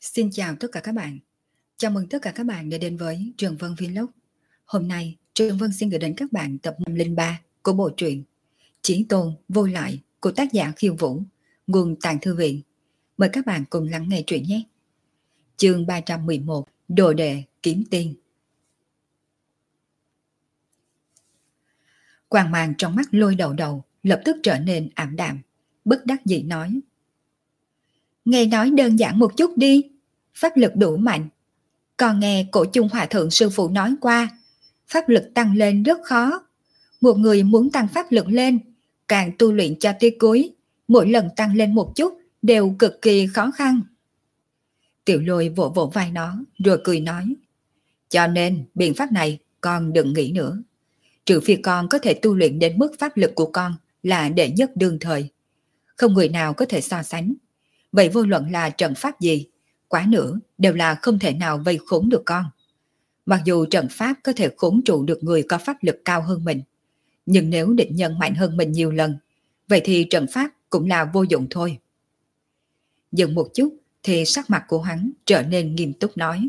Xin chào tất cả các bạn. Chào mừng tất cả các bạn đã đến với Trường Vân Vlog. Hôm nay, Trường Vân xin gửi đến các bạn tập 503 của bộ truyện Chí Tôn Vô Lại của tác giả Khiêu Vũ, nguồn Tàng Thư Viện. Mời các bạn cùng lắng nghe truyện nhé. Chương 311, Đồ Đệ Kiếm Tiên. Quang mang trong mắt Lôi Đầu Đầu lập tức trở nên ảm đạm, bất đắc dĩ nói: Nghe nói đơn giản một chút đi, pháp lực đủ mạnh. Còn nghe Cổ Chung Hòa Thượng sư phụ nói qua, pháp lực tăng lên rất khó. Một người muốn tăng pháp lực lên, càng tu luyện cho tới cuối, mỗi lần tăng lên một chút đều cực kỳ khó khăn. Tiểu Lôi vỗ vỗ vai nó, rồi cười nói: Cho nên biện pháp này con đừng nghĩ nữa. Trừ phi con có thể tu luyện đến mức pháp lực của con là đệ nhất đương thời, không người nào có thể so sánh. Vậy vô luận là trận pháp gì, quá nữa đều là không thể nào vây khốn được con. Mặc dù trận pháp có thể khốn trụ được người có pháp lực cao hơn mình, nhưng nếu địch nhân mạnh hơn mình nhiều lần, vậy thì trận pháp cũng là vô dụng thôi. Dừng một chút thì sắc mặt của hắn trở nên nghiêm túc nói: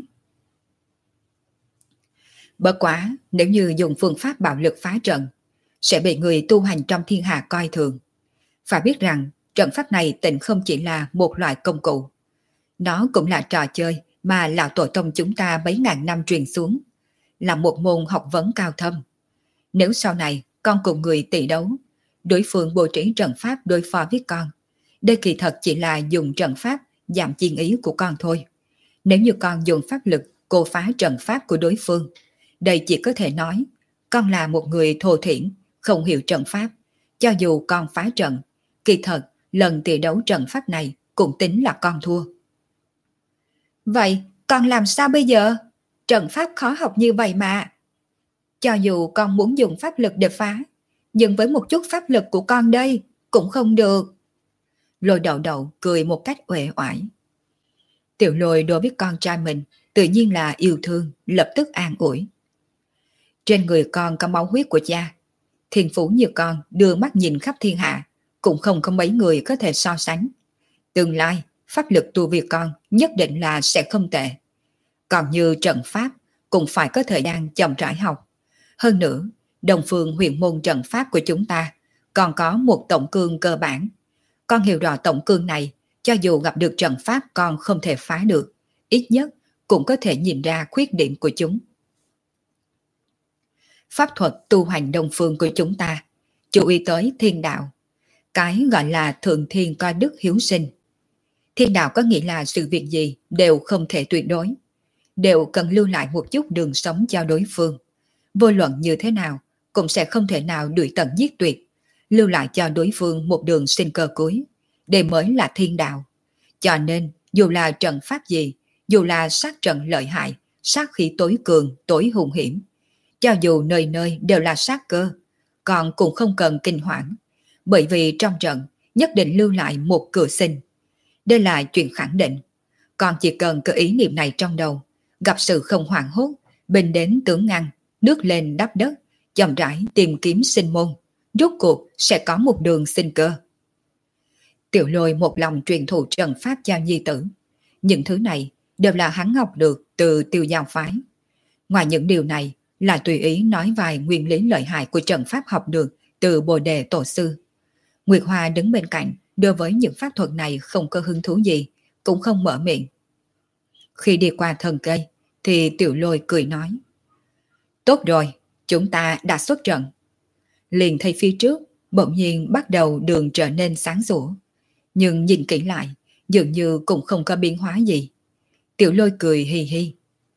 Bất quá, nếu như dùng phương pháp bạo lực phá trận, sẽ bị người tu hành trong thiên hạ coi thường. Phải biết rằng, trận pháp này tịnh không chỉ là một loại công cụ. Nó cũng là trò chơi mà lão tổ tông chúng ta mấy ngàn năm truyền xuống, là một môn học vấn cao thâm. Nếu sau này con cùng người tỷ đấu, đối phương bố trí trận pháp đối phó với con, đây kỳ thật chỉ là dùng trận pháp giảm chiến ý của con thôi. Nếu như con dùng pháp lực cô phá trận pháp của đối phương, đây chỉ có thể nói con là một người thô thiển, không hiểu trận pháp. Cho dù con phá trận, kỳ thật lần tỷ đấu trận pháp này cũng tính là con thua. Vậy con làm sao bây giờ? Trận pháp khó học như vậy mà. Cho dù con muốn dùng pháp lực để phá, nhưng với một chút pháp lực của con đây cũng không được. Lôi Đậu Đậu cười một cách uể oải. Tiểu Lôi đối với con trai mình tự nhiên là yêu thương, lập tức an ủi. Trên người con có máu huyết của cha, thiên phú như con đưa mắt nhìn khắp thiên hạ, cũng không có mấy người có thể so sánh. Tương lai pháp lực tu vi con nhất định là sẽ không tệ. Còn như trận pháp cũng phải có thời gian chậm rãi học. Hơn nữa, Đông Phương huyền môn trận pháp của chúng ta còn có một tổng cương cơ bản. Con hiểu rõ tổng cương này, cho dù gặp được trận pháp con không thể phá được, ít nhất cũng có thể nhìn ra khuyết điểm của chúng. Pháp thuật tu hành Đông Phương của chúng ta chú ý tới thiên đạo. Cái gọi là thượng thiên coi đức hiếu sinh. Thiên đạo có nghĩa là sự việc gì đều không thể tuyệt đối, đều cần lưu lại một chút đường sống cho đối phương. Vô luận như thế nào cũng sẽ không thể nào đuổi tận giết tuyệt, lưu lại cho đối phương một đường sinh cơ cuối. Đây mới là thiên đạo. Cho nên dù là trận pháp gì, dù là sát trận lợi hại, sát khí tối cường, tối hung hiểm, cho dù nơi nơi đều là sát cơ, còn cũng không cần kinh hoảng, bởi vì trong trận nhất định lưu lại một cửa sinh. Đây là chuyện khẳng định. Con chỉ cần có ý niệm này trong đầu, gặp sự không hoảng hốt, bình đến tướng ngăn, nước lên đắp đất, chậm rãi tìm kiếm sinh môn, rốt cuộc sẽ có một đường sinh cơ. Tiểu Lôi một lòng truyền thụ trận pháp cho nhi tử. Những thứ này đều là hắn học được từ Tiêu Giao phái. Ngoài những điều này là tùy ý nói vài nguyên lý lợi hại của trận pháp học được từ Bồ Đề Tổ sư. Nguyệt Hoa đứng bên cạnh, đối với những pháp thuật này không có hứng thú gì, cũng không mở miệng. Khi đi qua thân cây, thì Tiểu Lôi cười nói: Tốt rồi, chúng ta đã xuất trận. Liền thấy phía trước, bỗng nhiên bắt đầu đường trở nên sáng sủa. Nhưng nhìn kỹ lại, dường như cũng không có biến hóa gì. Tiểu Lôi cười hi hi.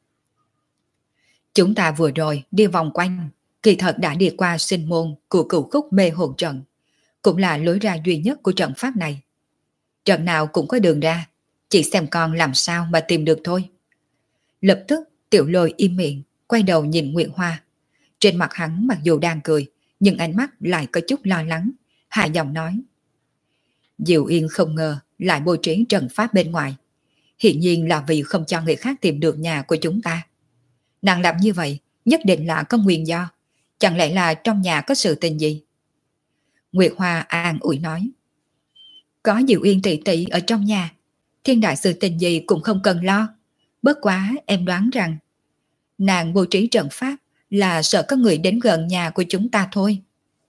Chúng ta vừa rồi đi vòng quanh, kỳ thật đã đi qua sinh môn của Cửu Khúc Mê Hồn Trận, cũng là lối ra duy nhất của trận pháp này. Trận nào cũng có đường ra, chỉ xem con làm sao mà tìm được thôi. Lập tức Tiểu Lôi im miệng, quay đầu nhìn Nguyệt Hoa. Trên mặt hắn mặc dù đang cười, nhưng ánh mắt lại có chút lo lắng, hạ giọng nói: Diệu Yên không ngờ lại bố trí trận pháp bên ngoài, hiển nhiên là vì không cho người khác tìm được nhà của chúng ta. Nàng làm như vậy nhất định là có nguyên do, chẳng lẽ là trong nhà có sự tình gì? Nguyệt Hoa an ủi nói: Có Diệu Yên tỷ tỷ ở trong nhà, Thiên đại sư tình gì cũng không cần lo. Bất quá em đoán rằng nàng bố trí trận pháp là sợ có người đến gần nhà của chúng ta thôi.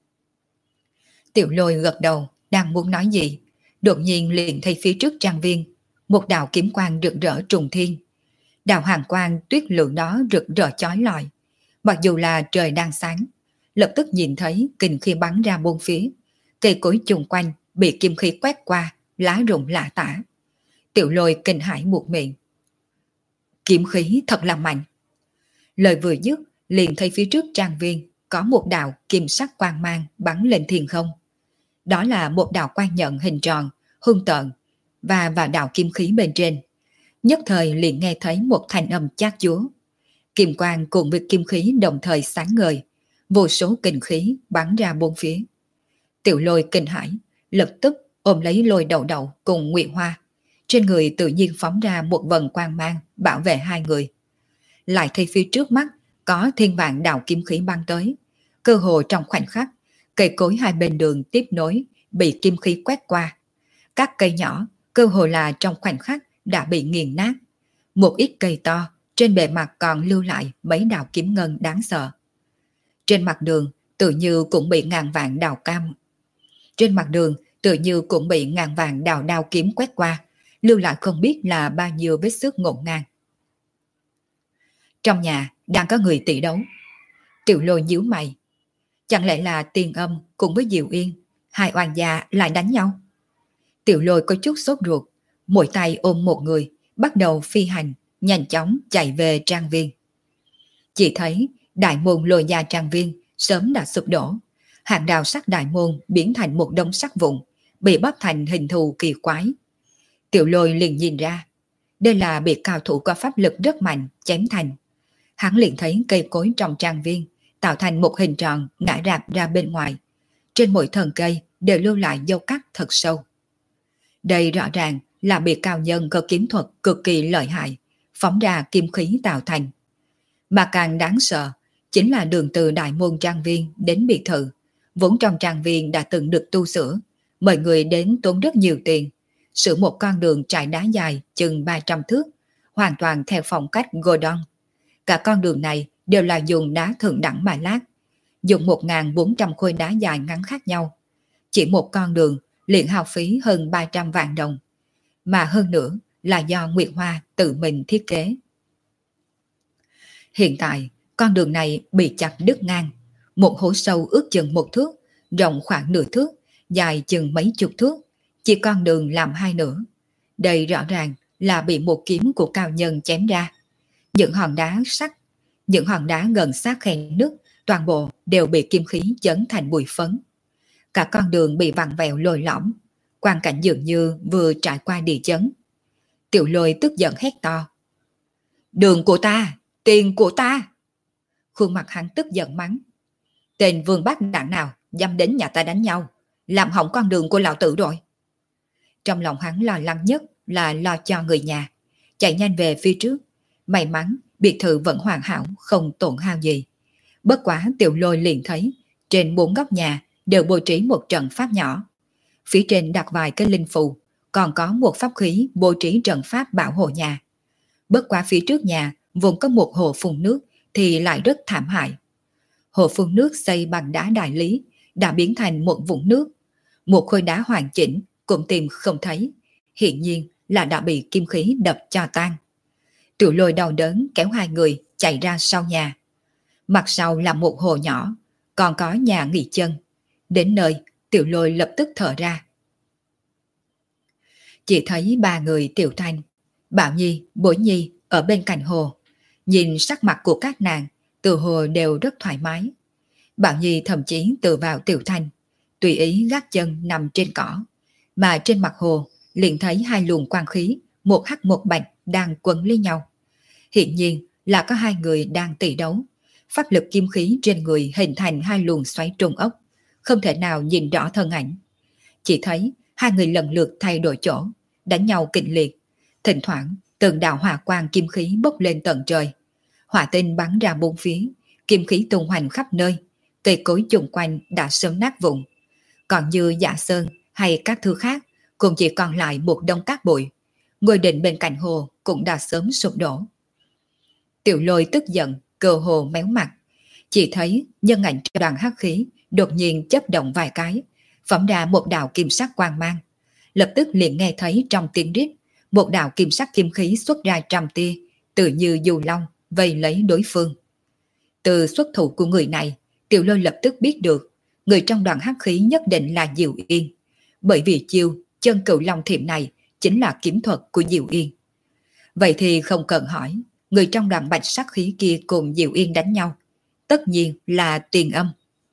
Tiểu Lôi gật đầu, đang muốn nói gì, đột nhiên liền thấy phía trước trang viên một đạo kiếm quang rực rỡ trùng thiên. Đạo hàng quang tuyết lượng đó rực rỡ chói lọi, mặc dù là trời đang sáng, lập tức nhìn thấy kình khí bắn ra bốn phía, cây cối chung quanh bị kim khí quét qua, lá rụng lả tả. Tiểu Lôi kinh hãi buột miệng. Kiếm khí thật là mạnh. Lời vừa dứt, liền thấy phía trước trang viên có một đạo kim sắc quang mang bắn lên thiên không. Đó là một đạo quang nhận hình tròn, hung tợn và vào đạo kim khí bên trên. Nhất thời liền nghe thấy một thanh âm chát chúa. Kim quang cùng với kim khí đồng thời sáng ngời, vô số kình khí bắn ra bốn phía. Tiểu Lôi kinh hãi, lập tức ôm lấy Lôi Đậu Đậu cùng Nguyệt Hoa. Trên người tự nhiên phóng ra một vần quang mang bảo vệ hai người. Lại thấy phía trước mắt có thiên vạn đạo kim khí băng tới. Cơ hồ trong khoảnh khắc, cây cối hai bên đường tiếp nối bị kim khí quét qua. Các cây nhỏ cơ hồ là trong khoảnh khắc đã bị nghiền nát. Một ít cây to trên bề mặt còn lưu lại mấy đạo kiếm ngân đáng sợ. Trên mặt đường tự như cũng bị ngàn vạn đào cam. Trên mặt đường tự như cũng bị ngàn vạn đào đao kiếm quét qua, lưu lại không biết là bao nhiêu vết xước ngổn ngang. Trong nhà đang có người tỷ đấu. Tiểu Lôi nhíu mày. Chẳng lẽ là Tiền Âm cùng với Diệu Yên, hai oan gia lại đánh nhau? Tiểu Lôi có chút sốt ruột, mỗi tay ôm một người, bắt đầu phi hành, nhanh chóng chạy về trang viên. Chỉ thấy đại môn Lôi gia trang viên sớm đã sụp đổ, hàng đào sắc đại môn biến thành một đống sắt vụn, bị bóp thành hình thù kỳ quái. Tiểu Lôi liền nhìn ra, đây là bị cao thủ có pháp lực rất mạnh chém thành. Hắn liền thấy cây cối trong trang viên tạo thành một hình tròn ngã rạp ra bên ngoài. Trên mỗi thân cây đều lưu lại dấu cắt thật sâu. Đây rõ ràng là bị cao nhân có kiếm thuật cực kỳ lợi hại, phóng ra kim khí tạo thành. Mà càng đáng sợ chính là đường từ đại môn trang viên đến biệt thự, vốn trong trang viên đã từng được tu sửa, mời người đến tốn rất nhiều tiền, sửa một con đường trải đá dài chừng 300 thước, hoàn toàn theo phong cách Gordon. Cả con đường này đều là dùng đá thượng đẳng mà lát, dùng 1.400 khối đá dài ngắn khác nhau. Chỉ một con đường liền hao phí hơn 300 vạn đồng, mà hơn nữa là do Nguyệt Hoa tự mình thiết kế. Hiện tại, con đường này bị chặt đứt ngang, một hố sâu ước chừng 1 thước, rộng khoảng nửa thước, dài chừng mấy chục thước, chỉ con đường làm hai nửa. Đây rõ ràng là bị một kiếm của cao nhân chém ra. Những hòn đá sắt, những hòn đá gần sát khe nước, toàn bộ đều bị kim khí chấn thành bụi phấn. Cả con đường bị vặn vẹo lồi lõm, quang cảnh dường như vừa trải qua địa chấn. Tiểu Lôi tức giận hét to. Đường của ta, tiền của ta! Khuôn mặt hắn tức giận mắng. Tên vương bát đảng nào dám đến nhà ta đánh nhau, làm hỏng con đường của lão tử rồi. Trong lòng hắn lo lắng nhất là lo cho người nhà, chạy nhanh về phía trước. May mắn biệt thự vẫn hoàn hảo, không tổn hao gì. Bất quá Tiểu Lôi liền thấy trên 4 góc nhà đều bố trí một trận pháp nhỏ. Phía trên đặt vài cái linh phù, còn có một pháp khí bố trí trận pháp bảo hộ nhà. Bất quá phía trước nhà vốn có một hồ phun nước thì lại rất thảm hại. Hồ phun nước xây bằng đá đại lý đã biến thành một vũng nước. Một khối đá hoàn chỉnh cũng tìm không thấy, hiện nhiên là đã bị kim khí đập cho tan. Tiểu Lôi đau đớn kéo hai người chạy ra sau nhà. Mặt sau là một hồ nhỏ, còn có nhà nghỉ chân. Đến nơi, Tiểu Lôi lập tức thở ra. Chỉ thấy ba người Tiểu Thanh, Bảo Nhi, Bối Nhi ở bên cạnh hồ. Nhìn sắc mặt của các nàng, từ hồ đều rất thoải mái. Bảo Nhi thậm chí tự vào Tiểu Thanh, tùy ý gác chân nằm trên cỏ. Mà trên mặt hồ liền thấy hai luồng quang khí, một hắc một bạch đang quấn lấy nhau. Hiện nhiên là có hai người đang tỷ đấu. Pháp lực kim khí trên người hình thành hai luồng xoáy trùng ốc, không thể nào nhìn rõ thân ảnh. Chỉ thấy hai người lần lượt thay đổi chỗ, đánh nhau kịch liệt. Thỉnh thoảng từng đạo hỏa quang kim khí bốc lên tận trời. Hỏa tinh bắn ra bốn phía, kim khí tung hoành khắp nơi. Cây cối chung quanh đã sớm nát vụn. Còn như Dạ Sơn hay các thứ khác cũng chỉ còn lại một đống cát bụi. ngôi đình bên cạnh hồ cũng đã sớm sụp đổ. Tiểu Lôi tức giận, cơ hồ méo mặt, chỉ thấy nhân ảnh trong đoàn hắc khí đột nhiên chớp động vài cái, phóng ra một đạo kim sắc quang mang. Lập tức liền nghe thấy trong tiếng rít, một đạo kim sắc kim khí xuất ra trăm tia, tự như dù long vây lấy đối phương. Từ xuất thủ của người này, Tiểu Lôi lập tức biết được người trong đoàn hắc khí nhất định là Diệu Yên, bởi vì chiêu chân cửu long thiểm này chính là kiếm thuật của Diệu Yên. Vậy thì không cần hỏi, người trong đoàn bạch sắc khí kia cùng Diệu Yên đánh nhau, tất nhiên là Tiền Âm.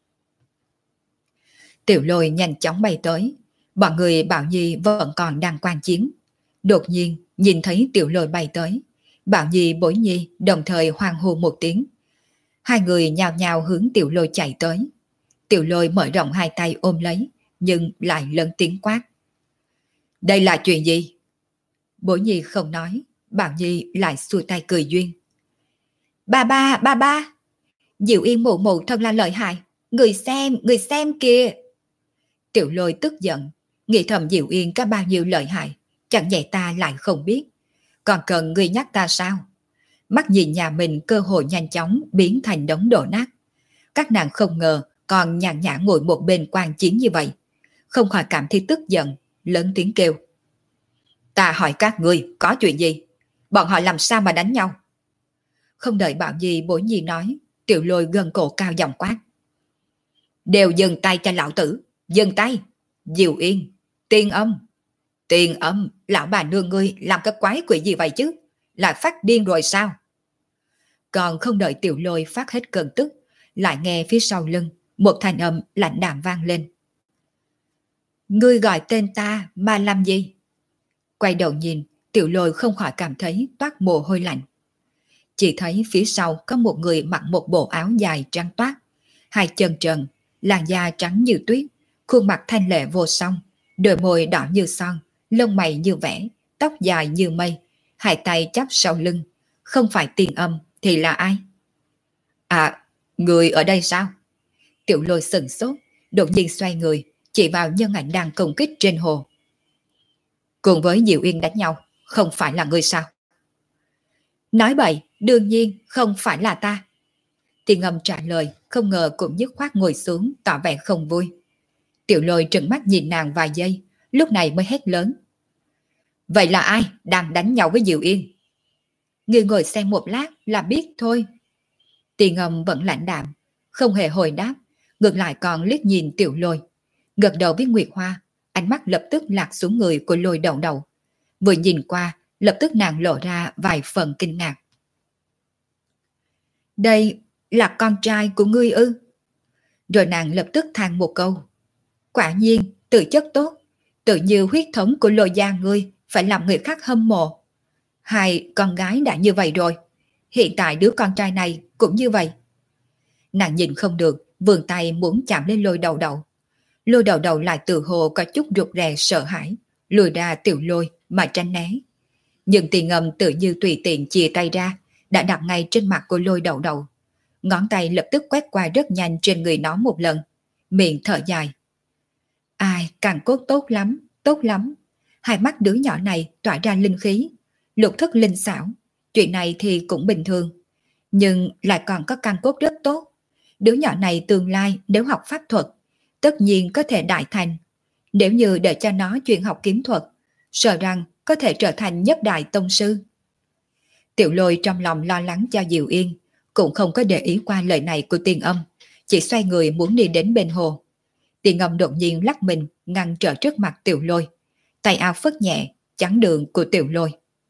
Tiểu Lôi nhanh chóng bay tới, bọn người Bảo Nhi vẫn còn đang quan chiến. Đột nhiên nhìn thấy Tiểu Lôi bay tới, Bảo Nhi Bối Nhi đồng thời hoan hô một tiếng. Hai người nhào nhào hướng Tiểu Lôi chạy tới. Tiểu Lôi mở rộng hai tay ôm lấy, nhưng lại lớn tiếng quát: đây là chuyện gì? Bối Nhi không nói, Bảo Nhi lại xua tay cười duyên: ba ba, ba ba, Diệu Yên mụ mụ thật là lợi hại, người xem kìa. Tiểu Lôi tức giận, nghĩ thầm Diệu Yên có bao nhiêu lợi hại, chẳng nhẹ ta lại không biết, còn cần người nhắc ta sao? Mắt nhìn nhà mình cơ hội nhanh chóng biến thành đống đổ nát. Các nàng không ngờ còn nhàn nhã ngồi một bên quan chiến như vậy, không khỏi cảm thấy tức giận, lớn tiếng kêu: ta hỏi các ngươi có chuyện gì? Bọn họ làm sao mà đánh nhau? Không đợi Bảo Nhi Bối Nhi nói, Tiểu Lôi gần cổ cao giọng quát: đều dừng tay cho lão tử, dừng tay! Diệu Yên, Tiền Âm, lão bà nương ngươi làm cái quái quỷ gì vậy chứ? Lại phát điên rồi sao? Còn không đợi Tiểu Lôi phát hết cơn tức, lại nghe phía sau lưng một thanh âm lạnh đạm vang lên: ngươi gọi tên ta mà làm gì? Quay đầu nhìn, Tiểu Lôi không khỏi cảm thấy toát mồ hôi lạnh. Chỉ thấy phía sau có một người mặc một bộ áo dài trắng toát, hai chân trần, làn da trắng như tuyết, khuôn mặt thanh lệ vô song, đôi môi đỏ như son, lông mày như vẽ, tóc dài như mây, hai tay chắp sau lưng. Không phải Tiền Âm thì là ai? À, người ở đây sao? Tiểu Lôi sững sốt, đột nhiên xoay người, chỉ vào nhân ảnh đang công kích trên hồ. Cùng với Diệu Yên đánh nhau, không phải là ngươi sao? Nói bậy, đương nhiên không phải là ta. Tiền Âm trả lời, không ngờ cũng dứt khoát ngồi xuống, tỏ vẻ không vui. Tiểu Lôi trừng mắt nhìn nàng vài giây, lúc này mới hét lớn: vậy là ai đang đánh nhau với Diệu Yên? Ngươi ngồi xem một lát là biết thôi. Tiền Âm vẫn lạnh đạm, không hề hồi đáp, ngược lại còn liếc nhìn Tiểu Lôi, gật đầu với Nguyệt Hoa, ánh mắt lập tức lạc xuống người của Lôi Đầu Đầu. Vừa nhìn qua, lập tức nàng lộ ra vài phần kinh ngạc. Đây là con trai của ngươi ư? Rồi nàng lập tức than một câu: quả nhiên, tự chất tốt, tự như huyết thống của Lôi gia ngươi phải làm người khác hâm mộ. Hai con gái đã như vậy rồi, hiện tại đứa con trai này cũng như vậy. Nàng nhìn không được, vươn tay muốn chạm lên Lôi Đầu Đầu. Lôi Đầu Đầu lại tự hồ có chút rụt rè sợ hãi, lùi ra Tiểu Lôi mà tránh né. Nhưng Tiền Âm tự như tùy tiện chìa tay ra, đã đặt ngay trên mặt của Lôi Đầu Đầu. Ngón tay lập tức quét qua rất nhanh trên người nó một lần, miệng thở dài: ai, càng cốt tốt lắm, tốt lắm. Hai mắt đứa nhỏ này tỏa ra linh khí, lục thức linh xảo, chuyện này thì cũng bình thường, nhưng lại còn có căn cốt rất tốt. Đứa nhỏ này tương lai nếu học pháp thuật, tất nhiên có thể đại thành. Nếu như để cho nó chuyện học kiếm thuật, sợ rằng có thể trở thành nhất đại tông sư. Tiểu Lôi trong lòng lo lắng cho Diệu Yên, cũng không có để ý qua lời này của Tiền Âm, chỉ xoay người muốn đi đến bên hồ. Tiền Âm đột nhiên lắc mình ngăn trở trước mặt Tiểu Lôi, tay áo phất nhẹ chắn đường của Tiểu Lôi.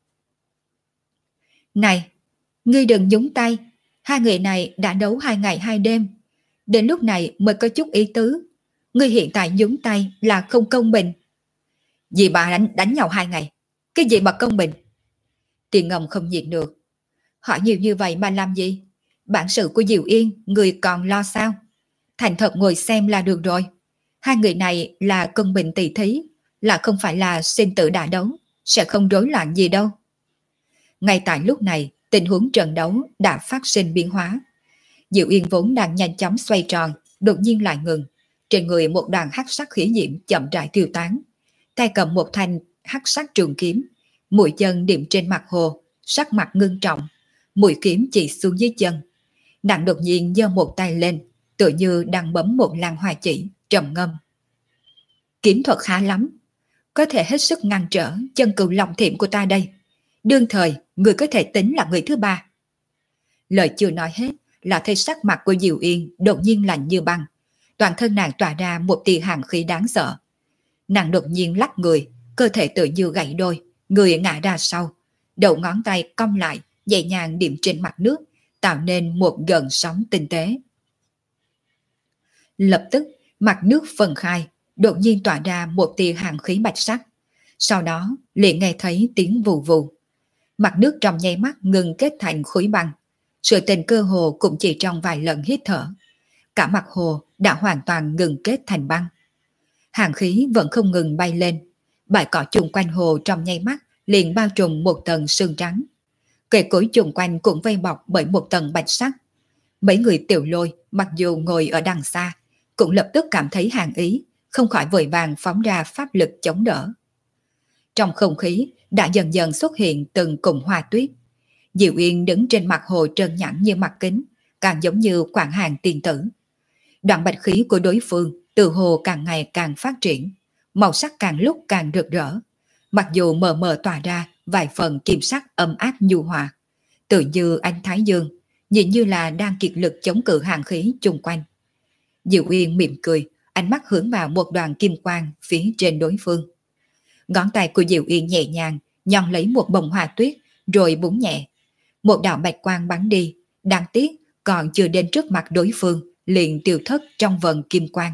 Này, ngươi đừng nhúng tay, hai người này đã đấu 2 ngày 2 đêm, đến lúc này mới có chút ý tứ. Ngươi hiện tại nhúng tay là không công bình. Gì bà đánh nhau 2 ngày, cái gì mà công bình? Tiền Âm không nhịn được: hỏi nhiều như vậy mà làm gì? Bản sự của Diệu Yên người còn lo sao? Thành thật ngồi xem là được rồi. Hai người này là công bình tỷ thí, là không phải là sinh tử đả đấu, sẽ không rối loạn gì đâu. Ngay tại lúc này, tình huống trận đấu đã phát sinh biến hóa. Diệu Yên vốn đang nhanh chóng xoay tròn, đột nhiên lại ngừng. Trên người một đoàn hắc sắc khí diễm chậm rãi tiêu tán, tay cầm một thanh hắc sắc trường kiếm, Mũi chân điểm trên mặt hồ, sắc mặt ngưng trọng, mũi kiếm chỉ xuống dưới chân. Nàng đột nhiên giơ một tay lên, tựa như đang bấm một lan hoa chỉ, trầm ngâm. Kiếm thuật khá lắm, có thể hết sức ngăn trở chân cừu long thiểm của ta đây. Đương thời, người có thể tính là người thứ ba. Lời chưa nói hết, là thấy sắc mặt của Diệu Yên đột nhiên lạnh như băng. Toàn thân nàng tỏa ra một tia hàn khí đáng sợ. Nàng đột nhiên lắc người, cơ thể tự như gãy đôi, người ngã ra sau. Đầu ngón tay cong lại, nhẹ nhàng điểm trên mặt nước, tạo nên một gợn sóng tinh tế. Lập tức, mặt nước phân khai, đột nhiên tỏa ra một tia hàn khí bạch sắc. Sau đó, liền nghe thấy tiếng vù vù. Mặt nước trong nháy mắt ngừng kết thành khối băng. Sự tình cơ hồ cũng chỉ trong vài lần hít thở. Cả mặt hồ đã hoàn toàn ngừng kết thành băng. Hàn khí vẫn không ngừng bay lên. Bãi cỏ chung quanh hồ trong nháy mắt liền bao trùm một tầng sương trắng. Cây cối chung quanh cũng vây bọc bởi một tầng bạch sắc. Mấy người Tiểu Lôi mặc dù ngồi ở đằng xa, cũng lập tức cảm thấy hàn ý, không khỏi vội vàng phóng ra pháp lực chống đỡ. Trong không khí đã dần dần xuất hiện từng cụm hoa tuyết. Diệu Yên đứng trên mặt hồ trơn nhẵn như mặt kính, càng giống như quảng hàng tiên tử. Đoạn bạch khí của đối phương từ hồ càng ngày càng phát triển, màu sắc càng lúc càng rực rỡ. Mặc dù mờ mờ tỏa ra vài phần kim sắc ấm áp nhu hòa, tự như ánh thái dương, nhìn như là đang kiệt lực chống cự hàn khí chung quanh. Diệu Yên mỉm cười, ánh mắt hướng vào một đoàn kim quang phía trên đối phương. Ngón tay của Diệu Yên nhẹ nhàng nhon lấy một bông hoa tuyết, rồi búng nhẹ. Một đạo bạch quang bắn đi, đáng tiếc còn chưa đến trước mặt đối phương, liền tiêu thất trong vần kim quang.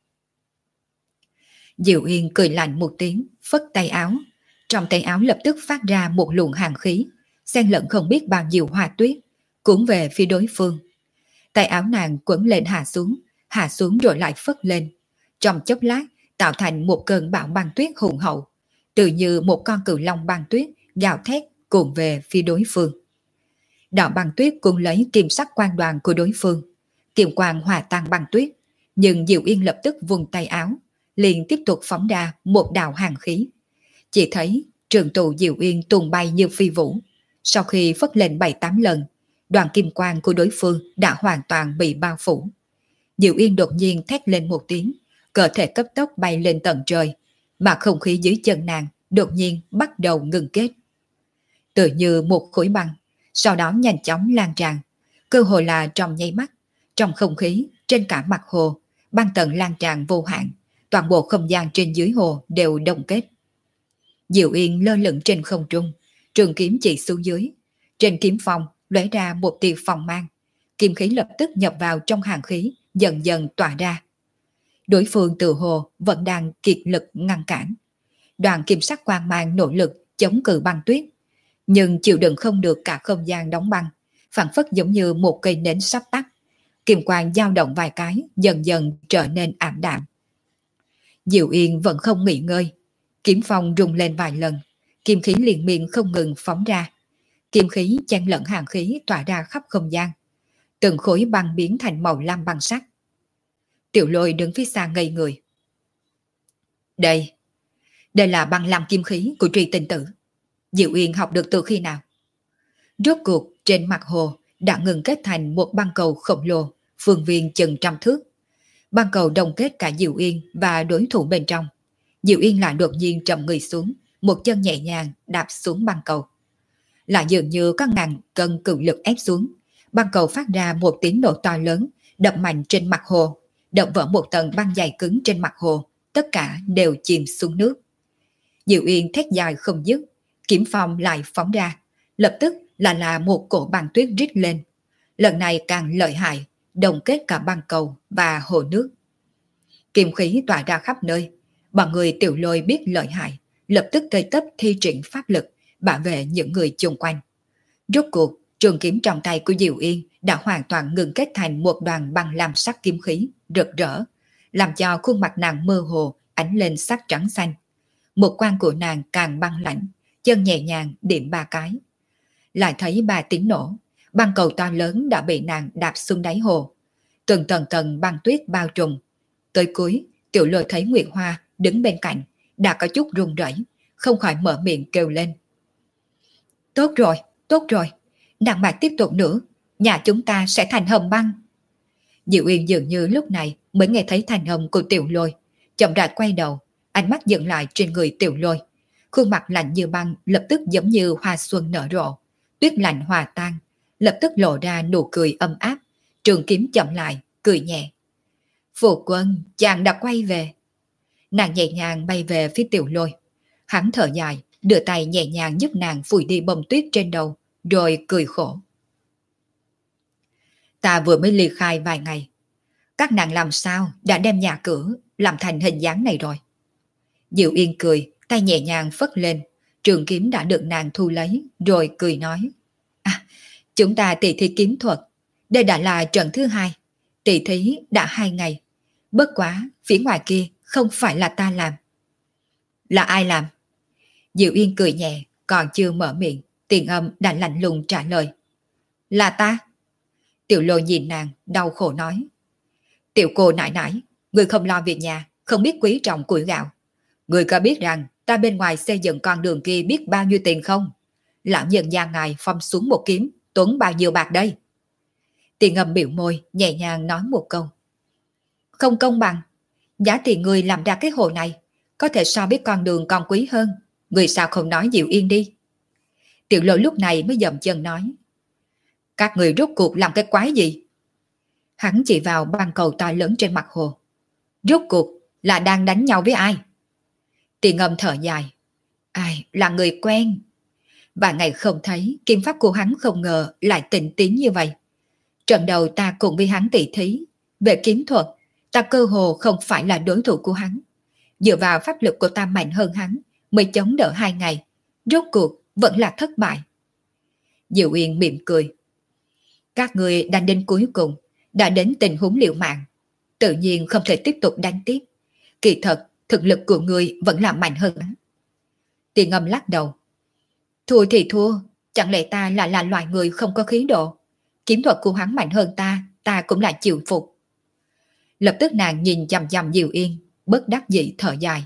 Diệu Yên cười lạnh một tiếng, phất tay áo. Trong tay áo lập tức phát ra một luồng hàn khí, xen lẫn không biết bao nhiêu hoa tuyết, cuốn về phía đối phương. Tay áo nàng quấn lên hạ xuống rồi lại phất lên. Trong chốc lát, tạo thành một cơn bão băng tuyết hùng hậu, tự như một con cừu long băng tuyết gào thét cuộn về phía đối phương. Đạo băng tuyết cuốn lấy kim sắc quang đoàn của đối phương, kim quang hòa tan băng tuyết, nhưng Diệu Yên lập tức vung tay áo, liền tiếp tục phóng ra một đạo hàn khí. Chỉ thấy trường tụ Diệu Yên tung bay như phi vũ, sau khi phất lên 7-8 lần, đoàn kim quang của đối phương đã hoàn toàn bị bao phủ. Diệu Yên đột nhiên thét lên một tiếng, cơ thể cấp tốc bay lên tận trời, mà không khí dưới chân nàng đột nhiên bắt đầu ngừng kết. Tự như một khối băng, sau đó nhanh chóng lan tràn, cơ hồ là trong nháy mắt, trong không khí, trên cả mặt hồ, băng tầng lan tràn vô hạn, toàn bộ không gian trên dưới hồ đều đông kết. Diệu Yên lơ lửng trên không trung, trường kiếm chỉ xuống dưới, trên kiếm phong lóe ra một tia phong mang, kim khí lập tức nhập vào trong hàn khí, dần dần tỏa ra. Đối phương từ hồ vẫn đang kiệt lực ngăn cản. Đoàn kim sắc quang mang nỗ lực chống cự băng tuyết, nhưng chịu đựng không được cả không gian đóng băng, phảng phất giống như một cây nến sắp tắt. Kim quang dao động vài cái, dần dần trở nên ảm đạm. Diệu Yên vẫn không nghỉ ngơi, kiếm phong rung lên vài lần, kim khí liên miên không ngừng phóng ra. Kim khí chen lẫn hàn khí tỏa ra khắp không gian, từng khối băng biến thành màu lam băng sắc. Tiểu Lôi đứng phía xa ngây người. Đây là băng lam kim khí của Truy Tinh Tử. Diệu Yên học được từ khi nào? Rốt cuộc trên mặt hồ đã ngừng kết thành một băng cầu khổng lồ, phương viên chừng 100 thước. Băng cầu đồng kết cả Diệu Yên và đối thủ bên trong. Diệu Yên lại đột nhiên trầm người xuống, một chân nhẹ nhàng đạp xuống băng cầu. Lại dường như có ngàn cân cự lực ép xuống, băng cầu phát ra một tiếng nổ to lớn, đập mạnh trên mặt hồ, đập vỡ một tầng băng dày cứng trên mặt hồ, tất cả đều chìm xuống nước. Diệu Yên thét dài không dứt, kiếm phong lại phóng ra, lập tức là một cổ băng tuyết rít lên. Lần này càng lợi hại, đồng kết cả băng cầu và hồ nước. Kim khí tỏa ra khắp nơi, bọn người Tiểu Lôi biết lợi hại, lập tức tơi tấp thi triển pháp lực, bảo vệ những người chung quanh. Rốt cuộc, trường kiếm trong tay của Diệu Yên đã hoàn toàn ngừng kết thành một đoàn băng lam sắc kim khí, rực rỡ, làm cho khuôn mặt nàng mơ hồ ánh lên sắc trắng xanh. Một quan của nàng càng băng lạnh, chân nhẹ nhàng điểm 3 cái. Lại thấy 3 tiếng nổ, băng cầu to lớn đã bị nàng đạp xuống đáy hồ. Từng tầng tầng băng tuyết bao trùm. Tới cuối, Tiểu Lôi thấy Nguyệt Hoa đứng bên cạnh, đã có chút run rẩy, không khỏi mở miệng kêu lên. Tốt rồi, nàng mà tiếp tục nữa, nhà chúng ta sẽ thành hầm băng. Diệu Uyên dường như lúc này mới nghe thấy thanh âm của Tiểu Lôi, chậm rãi quay đầu, ánh mắt dừng lại trên người Tiểu Lôi. Khuôn mặt lạnh như băng lập tức giống như hoa xuân nở rộ, tuyết lạnh hòa tan, lập tức lộ ra nụ cười ấm áp, trường kiếm chậm lại, cười nhẹ. Phụ quân, chàng đã quay về. Nàng nhẹ nhàng bay về phía Tiểu Lôi. Hắn thở dài, đưa tay nhẹ nhàng giúp nàng phủi đi bông tuyết trên đầu, rồi cười khổ. Ta vừa mới ly khai vài ngày. Các nàng làm sao đã đem nhà cửa làm thành hình dáng này rồi. Diệu Yên cười, tay nhẹ nhàng phất lên, trường kiếm đã được nàng thu lấy, rồi cười nói. À, chúng ta tỷ thí kiếm thuật, đây đã là trận thứ hai, tỷ thí đã 2 ngày. Bất quá, phía ngoài kia không phải là ta làm. Là ai làm? Diệu Yên cười nhẹ, còn chưa mở miệng, Tiền Âm đã lạnh lùng trả lời. Là ta. Tiểu Lôi nhìn nàng, đau khổ nói. Tiểu cô nãi nãi, người không lo việc nhà, không biết quý trọng củi gạo. Người có biết rằng ta bên ngoài xây dựng con đường kia biết bao nhiêu tiền không? Lão nhân gia ngài phong xuống một kiếm, tốn bao nhiêu bạc đây? Tiền Âm biểu môi, nhẹ nhàng nói một câu. Không công bằng. Giá tiền người làm ra cái hồ này, có thể so với con đường còn quý hơn. Người sao không nói Diệu Yên đi? Tiểu Lôi lúc này mới dậm chân nói. Các người rốt cuộc làm cái quái gì? Hắn chỉ vào băng cầu to lớn trên mặt hồ. Rốt cuộc là đang đánh nhau với ai? Tiền Âm thở dài. Ai, là người quen. Và ngày không thấy, kiếm pháp của hắn không ngờ lại tịnh tiến như vậy. Trận đầu ta cùng với hắn tỷ thí. Về kiếm thuật, ta cơ hồ không phải là đối thủ của hắn. Dựa vào pháp lực của ta mạnh hơn hắn, mới chống đỡ 2 ngày. Rốt cuộc vẫn là thất bại. Diệu Uyên mỉm cười. Các người đánh đến cuối cùng, đã đến tình huống liều mạng. Tự nhiên không thể tiếp tục đánh tiếp. Kỳ thật, thực lực của người vẫn là mạnh hơn hắn. Tiền Âm lắc đầu. Thua thì thua, chẳng lẽ ta là loại người không có khí độ? Kiếm thuật của hắn mạnh hơn ta cũng là chịu phục. Lập tức nàng nhìn chằm chằm Diệu Yên, bất đắc dĩ thở dài.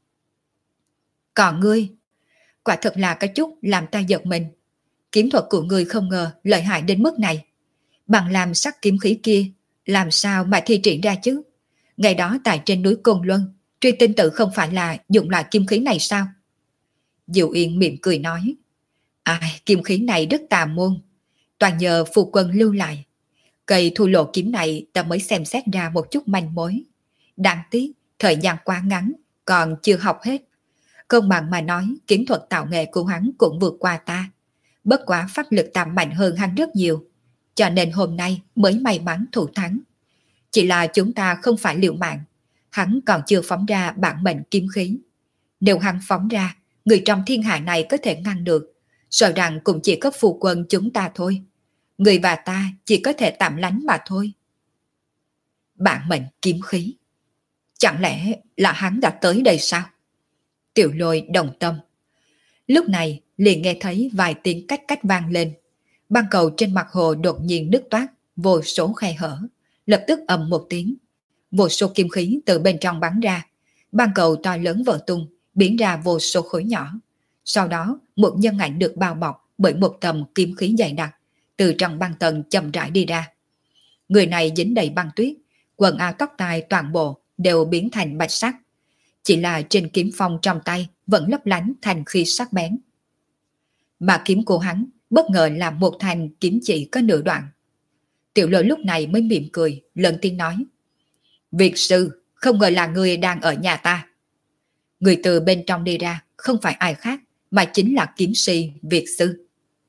Còn ngươi, quả thật là cái chút làm ta giật mình. Kiếm thuật của ngươi không ngờ lợi hại đến mức này. Bằng làm sắc kiếm khí kia, làm sao mà thi triển ra chứ? Ngày đó tại trên núi Côn Luân, Truy Tinh Tự không phải là dùng loại kim khí này sao? Diệu Yên mỉm cười nói. Ai, kim khí này rất tà môn, toàn nhờ phu quân lưu lại. Cây thu lộ kiếm này ta mới xem xét ra một chút manh mối. Đáng tiếc, thời gian quá ngắn, còn chưa học hết. Công bằng mà nói, kiếm thuật tạo nghệ của hắn cũng vượt qua ta. Bất quá pháp lực ta mạnh hơn hắn rất nhiều, cho nên hôm nay mới may mắn thủ thắng. Chỉ là chúng ta không phải liều mạng, hắn còn chưa phóng ra bản mệnh kiếm khí. Nếu hắn phóng ra, người trong thiên hạ này có thể ngăn được, sợ rằng cũng chỉ có phu quân chúng ta thôi. Người và ta chỉ có thể tạm lánh mà thôi. Bản mệnh kiếm khí, chẳng lẽ là hắn đã tới đây sao? Tiểu Lôi đồng tâm. Lúc này liền nghe thấy vài tiếng cách cách vang lên. Băng cầu trên mặt hồ đột nhiên nứt toát, vô số khe hở. Lập tức ầm một tiếng, vô số kim khí từ bên trong bắn ra. Băng cầu to lớn vỡ tung, biến ra vô số khối nhỏ. Sau đó một nhân ảnh được bao bọc bởi một tầm kim khí dày đặc, từ trong băng tầng chậm rãi đi ra. Người này dính đầy băng tuyết, quần áo tóc tai toàn bộ đều biến thành bạch sắc. Chỉ là trên kiếm phong trong tay vẫn lấp lánh thành khí sắc bén. Mà kiếm của hắn bất ngờ là một thanh kiếm chỉ có nửa đoạn. Tiểu Lôi lúc này mới mỉm cười, lớn tiếng nói. Việt sư, không ngờ là người đang ở nhà ta. Người từ bên trong đi ra không phải ai khác, mà chính là kiếm si Việt sư.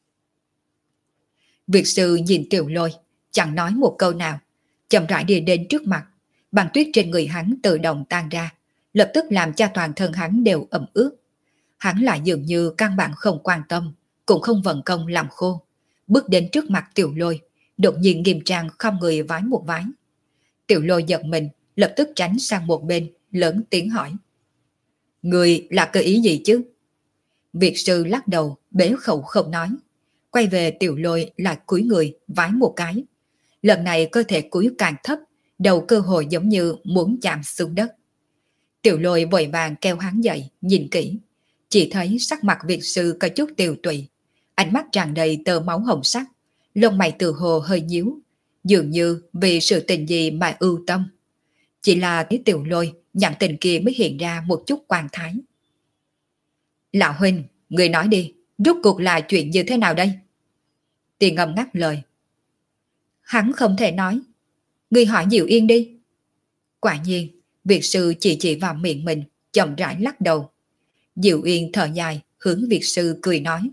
Việt sư nhìn Tiểu Lôi, chẳng nói một câu nào, chậm rãi đi đến trước mặt. Băng tuyết trên người hắn tự động tan ra, lập tức làm cho toàn thân hắn đều ẩm ướt. Hắn lại dường như căn bản không quan tâm, cũng không vận công làm khô. Bước đến trước mặt Tiểu Lôi, đột nhiên nghiêm trang không người vái một vái. Tiểu Lôi giật mình, lập tức tránh sang một bên, lớn tiếng hỏi. Người là cơ ý gì chứ? Việt sư lắc đầu, bế khẩu không nói. Quay về Tiểu Lôi lại cúi người, vái một cái. Lần này cơ thể cúi càng thấp, đầu cơ hội giống như muốn chạm xuống đất. Tiểu Lôi vội vàng kêu hắn dậy, nhìn kỹ. Chỉ thấy sắc mặt Việt sư có chút tiều tụy, ánh mắt tràn đầy tơ máu hồng sắc, lông mày từ hồ hơi nhíu, dường như vì sự tình gì mà ưu tâm. Chỉ là thấy Tiểu Lôi nhận tình kia mới hiện ra một chút quan thái. Lão huynh, người nói đi, rốt cuộc là chuyện như thế nào đây? Tiền Ngâm ngắt lời. Hắn không thể nói. Người hỏi Diệu Yên đi. Quả nhiên, Việt sư chỉ vào miệng mình, chậm rãi lắc đầu. Diệu Yên thở dài, hướng Việt sư cười nói.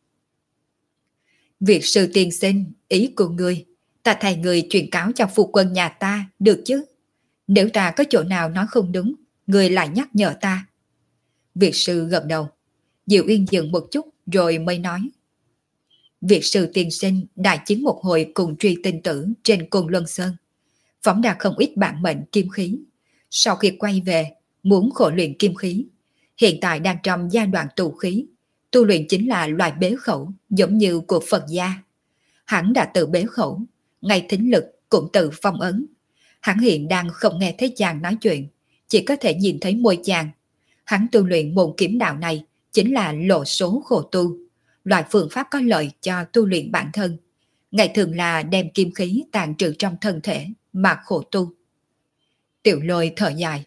Việt sư tiên sinh, ý của ngươi, ta thay người truyền cáo cho phu quân nhà ta, được chứ? Nếu ta có chỗ nào nói không đúng, ngươi lại nhắc nhở ta. Việt sư gật đầu. Diệu Yên dừng một chút rồi mới nói. Việt sư tiên sinh đại chiến một hồi cùng Truy Tinh Tử trên Côn Luân Sơn, phóng ra không ít bản mệnh kim khí. Sau khi quay về, muốn khổ luyện kim khí, hiện tại đang trong giai đoạn tụ khí. Tu luyện chính là loại bế khẩu giống như của Phật gia. Hắn đã tự bế khẩu, ngay thính lực cũng tự phong ấn. Hắn hiện đang không nghe thấy chàng nói chuyện, chỉ có thể nhìn thấy môi chàng. Hắn tu luyện môn kiếm đạo này chính là lộ số khổ tu, loại phương pháp có lợi cho tu luyện bản thân. Ngày thường là đem kim khí tàn trữ trong thân thể mà khổ tu. Tiểu Lôi thở dài.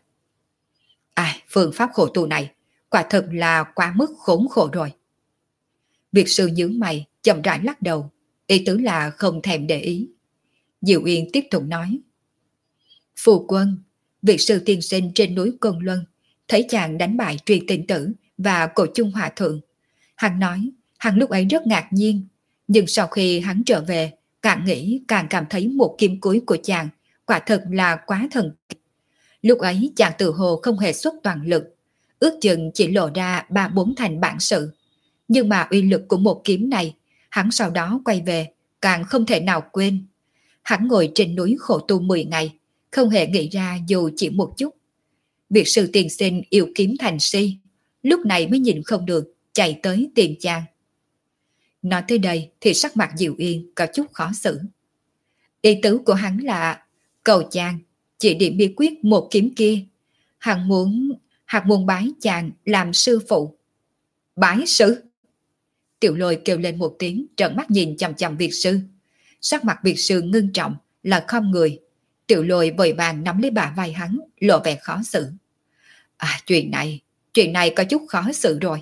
Phương pháp khổ tu này quả thực là quá mức khốn khổ rồi. Việt sư nhướng mày, chậm rãi lắc đầu, ý tứ là không thèm để ý. Diệu Yên tiếp tục nói. Phu quân, Việt sư tiên sinh trên núi Côn Luân, thấy chàng đánh bại Truy Tinh Tử và Cổ Chung Hòa Thượng. Hắn nói, hắn lúc ấy rất ngạc nhiên, nhưng sau khi hắn trở về, càng nghĩ càng cảm thấy một kim cuối của chàng quả thật là quá thần kỳ. Lúc ấy chàng tự hồ không hề xuất toàn lực, ước chừng chỉ lộ ra 3-4 thành bản sự. Nhưng mà uy lực của một kiếm này, hắn sau đó quay về, càng không thể nào quên. Hắn ngồi trên núi khổ tu 10 ngày, không hề nghĩ ra dù chỉ một chút. Việc sư tiên sinh yêu kiếm thành si, lúc này mới nhìn không được, chạy tới tìm chàng. Nói tới đây thì sắc mặt Diệu Yên có chút khó xử. Ý tứ của hắn là cầu chàng chỉ điểm bí quyết một kiếm kia. Hắn muốn bái chàng làm sư phụ. Bái sư? Tiểu Lôi kêu lên một tiếng, trợn mắt nhìn chằm chằm Việt sư. Sắc mặt Việt sư ngưng trọng, là không người. Tiểu Lôi vội vàng nắm lấy bả vai hắn, lộ vẻ khó xử. Chuyện này có chút khó xử rồi.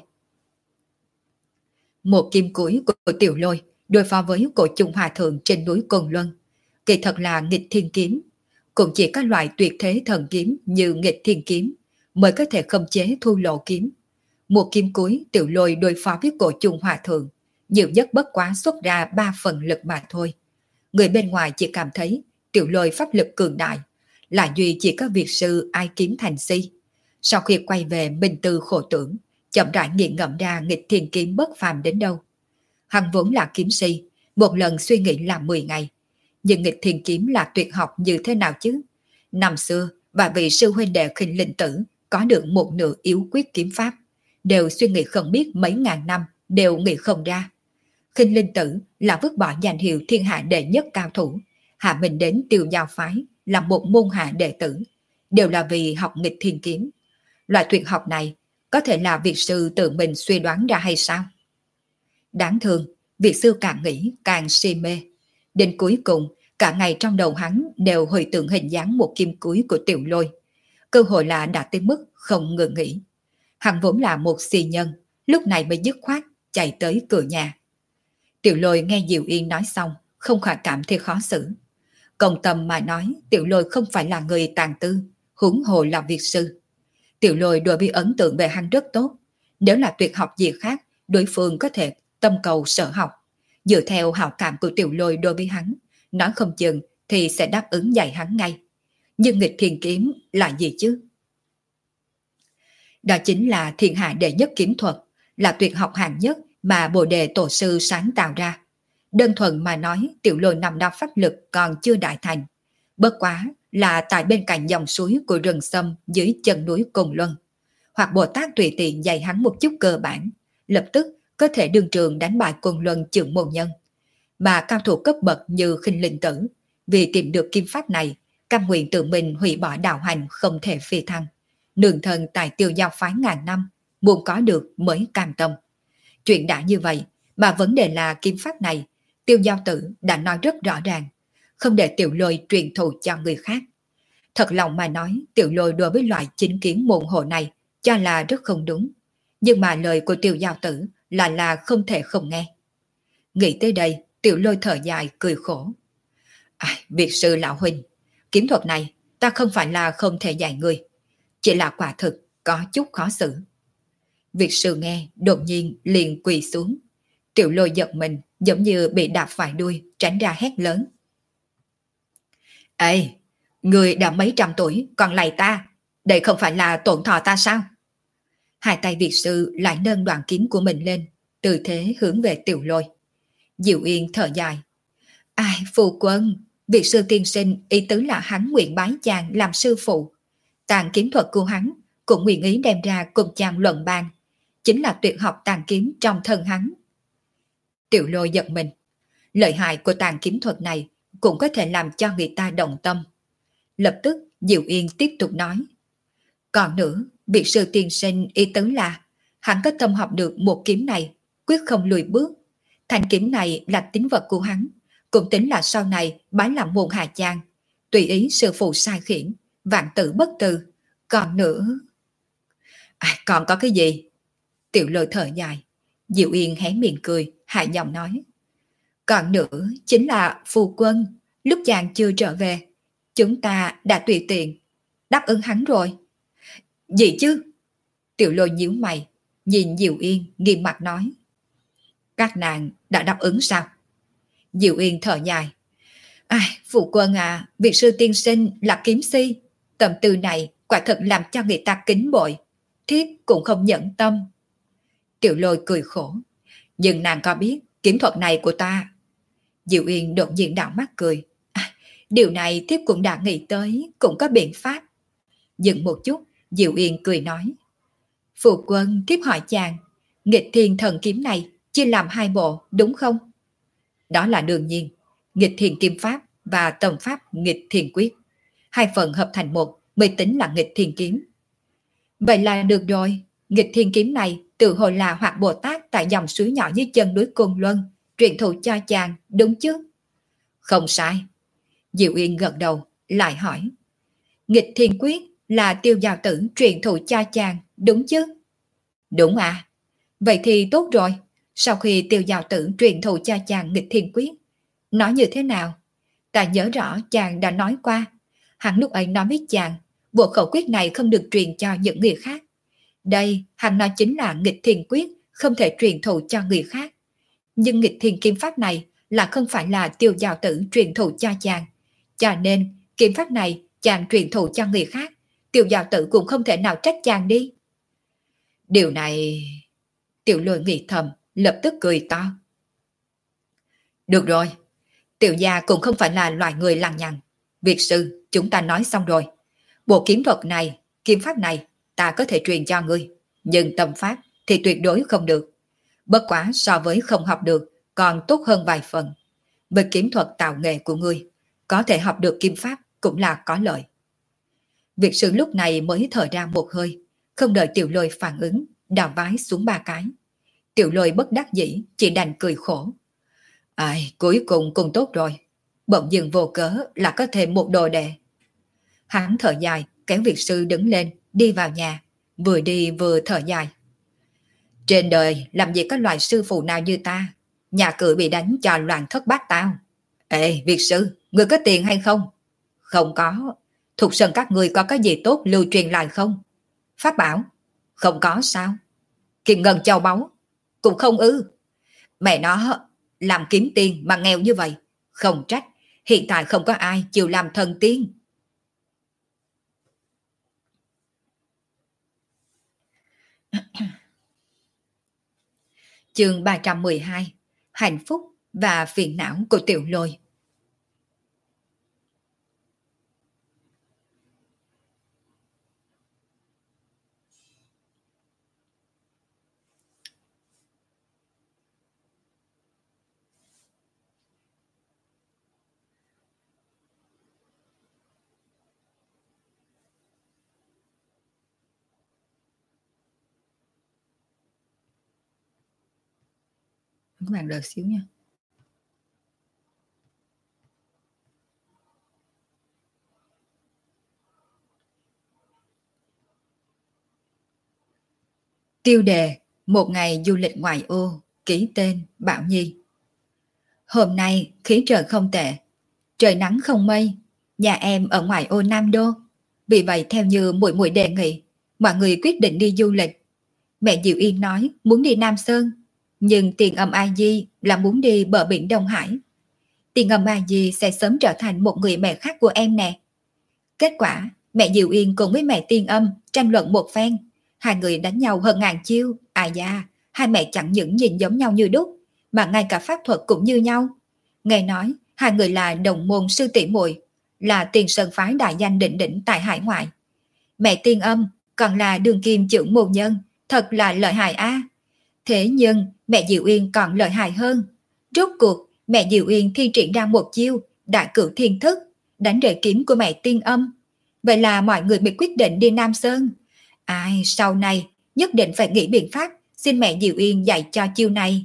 Một kim cuối của Tiểu Lôi đối phó với Cổ Chung Hòa Thượng trên núi Côn Luân, kỳ thật là nghịch thiên kiếm. Cũng chỉ có loại tuyệt thế thần kiếm như nghịch thiên kiếm mới có thể khống chế thu lộ kiếm. Một kim cuối Tiểu Lôi đối phó với Cổ Chung Hòa Thượng, nhiều nhất bất quá xuất ra 3 phần lực mà thôi. Người bên ngoài chỉ cảm thấy Tiểu Lôi pháp lực cường đại, là duy chỉ có Việt sư ai kiếm thành si. Sau khi quay về minh tư khổ tưởng, chậm rãi nghiền ngẫm ra nghịch thiên kiếm bất phàm đến đâu. Hắn vốn là kiếm si, một lần suy nghĩ làm 10 ngày. Nhưng nghịch thiên kiếm là tuyệt học như thế nào chứ? Năm xưa, và vị sư huynh đệ Khinh Linh Tử có được một nửa yếu quyết kiếm pháp, đều suy nghĩ không biết mấy ngàn năm, đều nghĩ không ra. Khinh Linh Tử là vứt bỏ danh hiệu thiên hạ đệ nhất cao thủ, hạ mình đến Tiêu Giao phái là một môn hạ đệ tử, đều là vì học nghịch thiên kiếm. Loại tuyệt học này có thể là Việt sư tự mình suy đoán ra hay sao? Đáng thương, Việt sư càng nghĩ càng si mê. Đến cuối cùng, cả ngày trong đầu hắn đều hồi tưởng hình dáng một kim cuối của Tiểu Lôi. Cơ hội là đã tới mức không ngừng nghỉ. Hắn vốn là một si nhân, lúc này mới dứt khoát chạy tới cửa nhà. Tiểu Lôi nghe Diệu Yên nói xong, không khỏi cảm thấy khó xử. Công tâm mà nói, Tiểu Lôi không phải là người tàn tư, huống hồ là Việt sư. Tiểu Lôi đối với ấn tượng về hắn rất tốt. Nếu là tuyệt học gì khác, đối phương có thể tâm cầu sở học. Dựa theo hảo cảm của Tiểu Lôi đối với hắn, nói không chừng thì sẽ đáp ứng dạy hắn ngay. Nhưng nghịch thiên kiếm là gì chứ? Đó chính là thiên hạ đệ nhất kiếm thuật, là tuyệt học hạng nhất mà Bồ Đề Tổ sư sáng tạo ra. Đơn thuần mà nói, Tiểu Lôi năm đó pháp lực còn chưa đại thành. Bất quá là tại bên cạnh dòng suối của rừng sâm dưới chân núi Côn Luân. Hoặc Bồ Tát tùy tiện dạy hắn một chút cơ bản, lập tức có thể đương trường đánh bại Côn Luân trưởng môn nhân. Mà cao thủ cấp bậc như Khinh Linh Tử, vì tìm được kim pháp này, cam nguyện tự mình hủy bỏ đạo hành không thể phi thăng. Nương thân tại Tiêu Giao phái ngàn năm, muốn có được mới cam tâm. Chuyện đã như vậy, Mà vấn đề là kiếm pháp này, Tiêu Giao Tử đã nói rất rõ ràng, không để Tiểu Lôi truyền thụ cho người khác. Thật lòng mà nói, Tiểu Lôi đối với loại chính kiến môn hộ này cho là rất không đúng. Nhưng mà lời của Tiêu Giao Tử là không thể không nghe. Nghĩ tới đây, Tiểu Lôi thở dài cười khổ. Việt sư lão huynh, kiếm thuật này ta không phải là không thể dạy người, chỉ là quả thực có chút khó xử. Việt sư nghe đột nhiên liền quỳ xuống. Tiểu Lôi giật mình giống như bị đạp phải đuôi, tránh ra hét lớn. Ê, người đã mấy trăm tuổi còn lạy ta, đây không phải là tổn thọ ta sao? Hai tay Việt sư lại nâng đoạn kiếm của mình lên, tư thế hướng về Tiểu Lôi. Diệu Yên thở dài. Phu quân, Việt sư tiên sinh ý tứ là hắn nguyện bái chàng làm sư phụ. Tàn kiếm thuật của hắn cũng nguyện ý đem ra cùng chàng luận bàn, chính là tuyệt học tàn kiếm trong thân hắn. Tiểu Lôi giật mình. Lợi hại của tàn kiếm thuật này cũng có thể làm cho người ta động tâm. Lập tức Diệu Yên tiếp tục nói. Còn nữa, Việt sư tiên sinh ý tứ là hắn có tâm học được một kiếm này, quyết không lùi bước. Thanh kiếm này là tín vật của hắn, cũng tính là sau này bái làm môn hạ chàng, tùy ý sư phụ sai khiển, vạn tử bất từ. Còn nữa... còn có cái gì? Tiểu Lôi thở dài. Diệu Yên hé miệng cười, hạ giọng nói. Còn nữa chính là phu quân, lúc chàng chưa trở về, chúng ta đã tùy tiện đáp ứng hắn rồi. Gì chứ? Tiểu Lôi nhíu mày, nhìn Diệu Yên nghiêm mặt nói. Các nàng đã đáp ứng sao? Diệu Yên thở dài. Phụ quân Việt sư tiên sinh là kiếm si, tâm tư này quả thật làm cho người ta kính bội, thiếp cũng không nhẫn tâm. Tiểu Lôi cười khổ. Nhưng nàng có biết kiếm thuật này của ta? Diệu Yên đột nhiên đảo mắt cười. Điều này thiếp cũng đã nghĩ tới, cũng có biện pháp. Dừng một chút, Diệu Yên cười nói. Phụ quân thiếp hỏi chàng, nghịch thiên thần kiếm này chia làm hai bộ đúng không? Đó là đương nhiên. Nghịch thiên kiếm pháp và tầm pháp nghịch thiên quyết, hai phần hợp thành một mới tính là nghịch thiên kiếm. Vậy là được rồi. Nghịch thiên kiếm này tự hồ là Hoạt Bồ Tát tại dòng suối nhỏ dưới chân núi Côn Luân truyền thụ cho chàng, đúng chứ? Không sai. Diệu Yên gật đầu, lại hỏi. Nghịch thiên quyết là Tiêu Giao Tử truyền thụ cho chàng, đúng chứ? Đúng à. Vậy thì tốt rồi. Sau khi Tiêu Giao Tử truyền thụ cho chàng nghịch thiên quyết, nói như thế nào? Ta nhớ rõ chàng đã nói qua. Hắn lúc ấy nói với chàng, bộ khẩu quyết này không được truyền cho những người khác. Đây, hắn nói chính là nghịch thiên quyết, không thể truyền thụ cho người khác. Nhưng nghịch thiên kiếm pháp này là không phải là Tiêu Giao Tử truyền thụ cho chàng. Cho nên, kiếm pháp này chàng truyền thụ cho người khác, Tiêu Giao Tử cũng không thể nào trách chàng đi. Điều này... Tiểu Lôi nghĩ thầm, lập tức cười to. Được rồi, Tiểu gia cũng không phải là loại người lằng nhằng. Việt sư, chúng ta nói xong rồi. Bộ kiếm thuật này, kiếm pháp này, ta có thể truyền cho ngươi. Nhưng tâm pháp thì tuyệt đối không được. Bất quá so với không học được, còn tốt hơn vài phần. Về kiếm thuật tạo nghệ của ngươi, có thể học được kiếm pháp cũng là có lợi. Việt sư lúc này mới thở ra một hơi, không đợi Tiểu Lôi phản ứng, đào vái xuống ba cái. Tiểu Lôi bất đắc dĩ, chỉ đành cười khổ. Cuối cùng cũng tốt rồi. Bỗng dưng vô cớ là có thêm một đồ đệ. Hắn thở dài, kéo Việt sư đứng lên, đi vào nhà, vừa đi vừa thở dài. Trên đời làm gì có loại sư phụ nào như ta, nhà cửa bị đánh cho loạn thất bát tao. Ê, Việt sư, ngươi có tiền hay không? Không có. Thuộc sơn các ngươi có cái gì tốt lưu truyền lại không? Pháp bảo? Không có sao? Kim ngân châu báu? Cũng không ư. Mẹ nó, làm kiếm tiền mà nghèo như vậy. Không trách, hiện tại không có ai chịu làm thần tiên. Chương 312. Hạnh phúc và phiền não của Tiểu Lôi. Các bạn đợi xíu nha. Tiêu đề: một ngày du lịch ngoại ô, ký tên Bảo Nhi. Hôm nay khí trời không tệ, trời nắng không mây, nhà em ở ngoại ô Nam Đô. Vì vậy theo như muội muội đề nghị, mọi người quyết định đi du lịch. Mẹ Diệu Yên nói muốn đi Nam Sơn, nhưng Tiền Âm A Di là muốn đi bờ biển Đông Hải. Tiền Âm A Di sẽ sớm trở thành một người mẹ khác của em nè. Kết quả, mẹ Diệu Yên cùng với mẹ Tiên Âm tranh luận một phen. Hai người đánh nhau hơn ngàn chiêu. À da, hai mẹ chẳng những nhìn giống nhau như đúc, mà ngay cả pháp thuật cũng như nhau. Nghe nói, hai người là đồng môn sư tỷ muội, là Tiền Sơn phái đại danh đỉnh đỉnh tại hải ngoại. Mẹ Tiên Âm còn là đường kim trưởng môn nhân, thật là lợi hại a. Thế nhưng mẹ Diệu Yên còn lợi hại hơn. Rốt cuộc, mẹ Diệu Yên thi triển ra một chiêu đại cửu thiên thức, đánh rơi kiếm của mẹ Tiên Âm. Vậy là mọi người mới quyết định đi Nam Sơn. Ai, sau này nhất định phải nghĩ biện pháp xin mẹ Diệu Yên dạy cho chiêu này.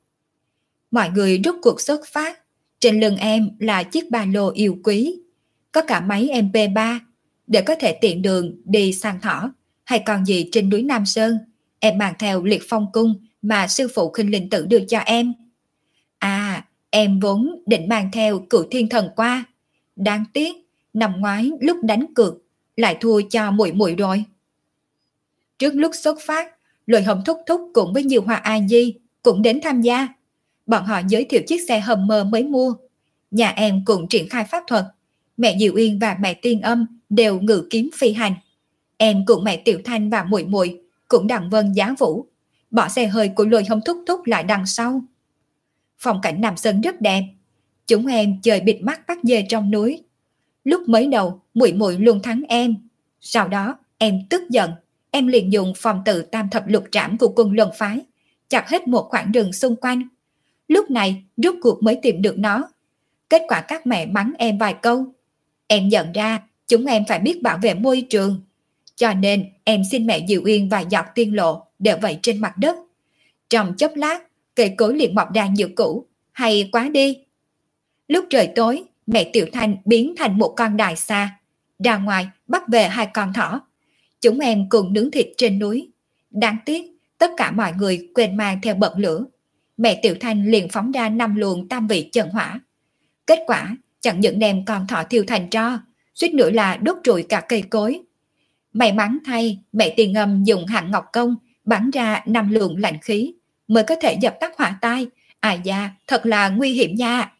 Mọi người rút cuộc xuất phát. Trên lưng em là chiếc ba lô yêu quý, có cả máy MP3 để có thể tiện đường đi sang thỏ hay còn gì trên núi Nam Sơn. Em mang theo liệt phong cung mà sư phụ Khinh Linh Tử đưa cho em. À, em vốn định mang theo Cửu Thiên Thần qua. Đáng tiếc, năm ngoái lúc đánh cược lại thua cho muội muội rồi. Trước lúc xuất phát, Lôi Hồng thúc thúc cùng với Nhiều Hoa A Di cũng đến tham gia. Bọn họ giới thiệu chiếc xe Hummer mới mua. Nhà em cũng triển khai pháp thuật. Mẹ Diệu Yên và mẹ Tiên Âm đều ngự kiếm phi hành. Em cùng mẹ Tiểu Thanh và muội muội cũng đằng vân giá vũ, bỏ xe hơi của Lôi Hồng thúc thúc lại đằng sau. Phong cảnh Nam Sơn rất đẹp. Chúng em chơi bịt mắt bắt dê trong núi. Lúc mới đầu muội muội luôn thắng em. Sau đó em tức giận, em liền dùng phòng tự tam thập lục trảm của Quân Luân phái chặt hết một khoảng rừng xung quanh. Lúc này rốt cuộc mới tìm được nó. Kết quả các mẹ mắng em vài câu. Em nhận ra chúng em phải biết bảo vệ môi trường, cho nên em xin mẹ Diệu Yên vài giọt tiên lộ để vậy trên mặt đất. Trong chốc lát cây cối liền mọc ra như cũ. Hay quá đi. Lúc trời tối, mẹ Tiểu Thanh biến thành một con đài xa, ra ngoài bắt về hai con thỏ. Chúng em cùng nướng thịt trên núi. Đáng tiếc tất cả mọi người quên mang theo bật lửa. Mẹ Tiểu Thanh liền phóng ra 5 luồng tam vị chân hỏa. Kết quả chẳng những đem con thỏ thiêu thành tro, suýt nữa là đốt trụi cả cây cối. May mắn thay, mẹ Tiền Âm dùng hạng ngọc công bắn ra 5 luồng lạnh khí mới có thể dập tắt hỏa tai. Ai da, thật là nguy hiểm nha.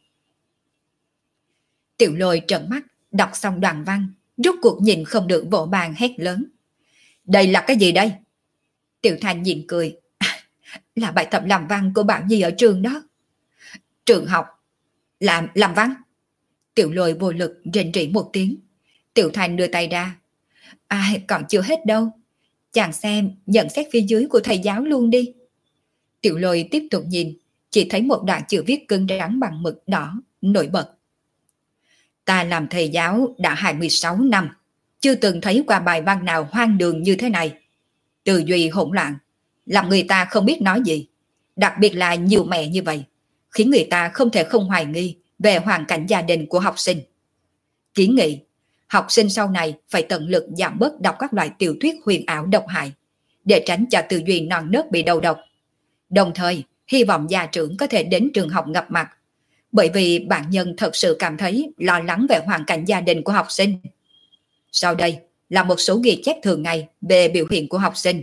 Tiểu Lôi trợn mắt, đọc xong đoạn văn, rốt cuộc nhìn không được vỗ bàn hét lớn. Đây là cái gì đây? Tiểu Thanh nhìn cười. Là bài tập làm văn của Bảo Nhi ở trường đó. Trường học? Làm văn? Tiểu Lôi vô lực rên rỉ một tiếng. Tiểu Thanh đưa tay ra. Ai, còn chưa hết đâu. Chàng xem nhận xét phía dưới của thầy giáo luôn đi. Tiểu Lôi tiếp tục nhìn, chỉ thấy một đoạn chữ viết cứng rắn bằng mực đỏ, nổi bật. Ta làm thầy giáo đã 26 năm, chưa từng thấy qua bài văn nào hoang đường như thế này. Tư duy hỗn loạn, làm người ta không biết nói gì. Đặc biệt là nhiều mẹ như vậy, khiến người ta không thể không hoài nghi về hoàn cảnh gia đình của học sinh. Kiến nghị, học sinh sau này phải tận lực giảm bớt đọc các loại tiểu thuyết huyền ảo độc hại, để tránh cho tư duy non nớt bị đầu độc. Đồng thời, hy vọng gia trưởng có thể đến trường học gặp mặt, bởi vì bản nhân thật sự cảm thấy lo lắng về hoàn cảnh gia đình của học sinh. Sau đây là một số ghi chép thường ngày về biểu hiện của học sinh.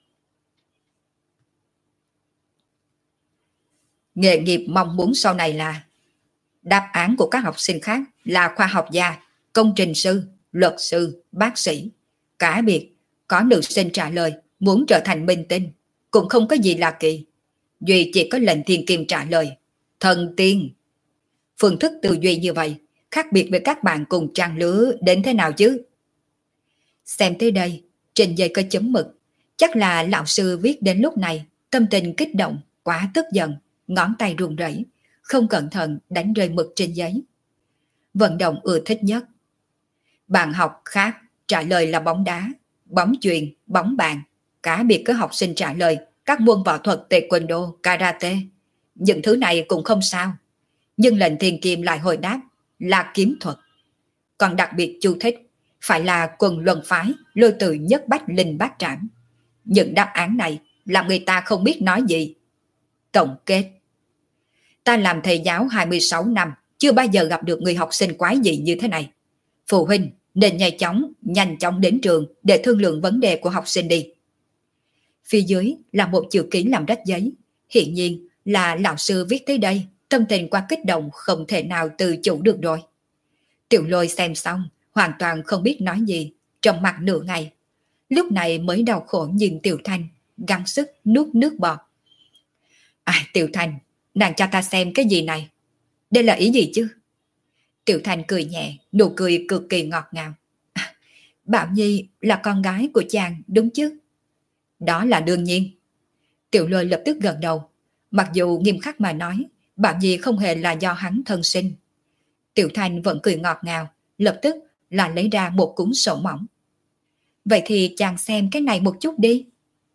Nghề nghiệp mong muốn sau này là: đáp án của các học sinh khác là khoa học gia, công trình sư, luật sư, bác sĩ. Cả biệt, có nữ sinh trả lời muốn trở thành minh tinh, cũng không có gì lạ kỳ. Duy chỉ có lệnh thiên kim trả lời thần tiên. Phương thức tư duy như vậy khác biệt với các bạn cùng trang lứa đến thế nào chứ? Xem tới đây, trên giấy có chấm mực. Chắc là lão sư viết đến lúc này, tâm tình kích động, quá tức giận, ngón tay run rẩy, không cẩn thận đánh rơi mực trên giấy. Vận động ưa thích nhất. Bạn học khác trả lời là bóng đá, bóng chuyền, bóng bàn. Cá biệt có học sinh trả lời các môn võ thuật taekwondo, karate. Những thứ này cũng không sao. Nhưng lệnh thiên kim lại hồi đáp là kiếm thuật. Còn đặc biệt chú thích phải là quần luân phái lôi từ nhất bách linh bát trảm. Những đáp án này làm người ta không biết nói gì. Tổng kết: ta làm thầy giáo 26 năm, chưa bao giờ gặp được người học sinh quái gì như thế này. Phụ huynh nên nhanh chóng đến trường để thương lượng vấn đề của học sinh đi. Phía dưới là một chữ ký làm rách giấy. Hiện nhiên là lão sư viết tới đây, tâm tình quá kích động không thể nào tự chủ được rồi. Tiểu Lôi xem xong, hoàn toàn không biết nói gì, trầm mặc nửa ngày. Lúc này mới đau khổ nhìn Tiểu Thanh, gắng sức nuốt nước bọt. Tiểu Thanh, nàng cho ta xem cái gì này? Đây là ý gì chứ? Tiểu Thanh cười nhẹ, nụ cười cực kỳ ngọt ngào. Bảo Nhi là con gái của chàng đúng chứ? Đó là đương nhiên. Tiểu Lôi lập tức gật đầu. Mặc dù nghiêm khắc mà nói, Bảo Nhi không hề là do hắn thân sinh. Tiểu Thanh vẫn cười ngọt ngào, lập tức là lấy ra một cuốn sổ mỏng. Vậy thì chàng xem cái này một chút đi.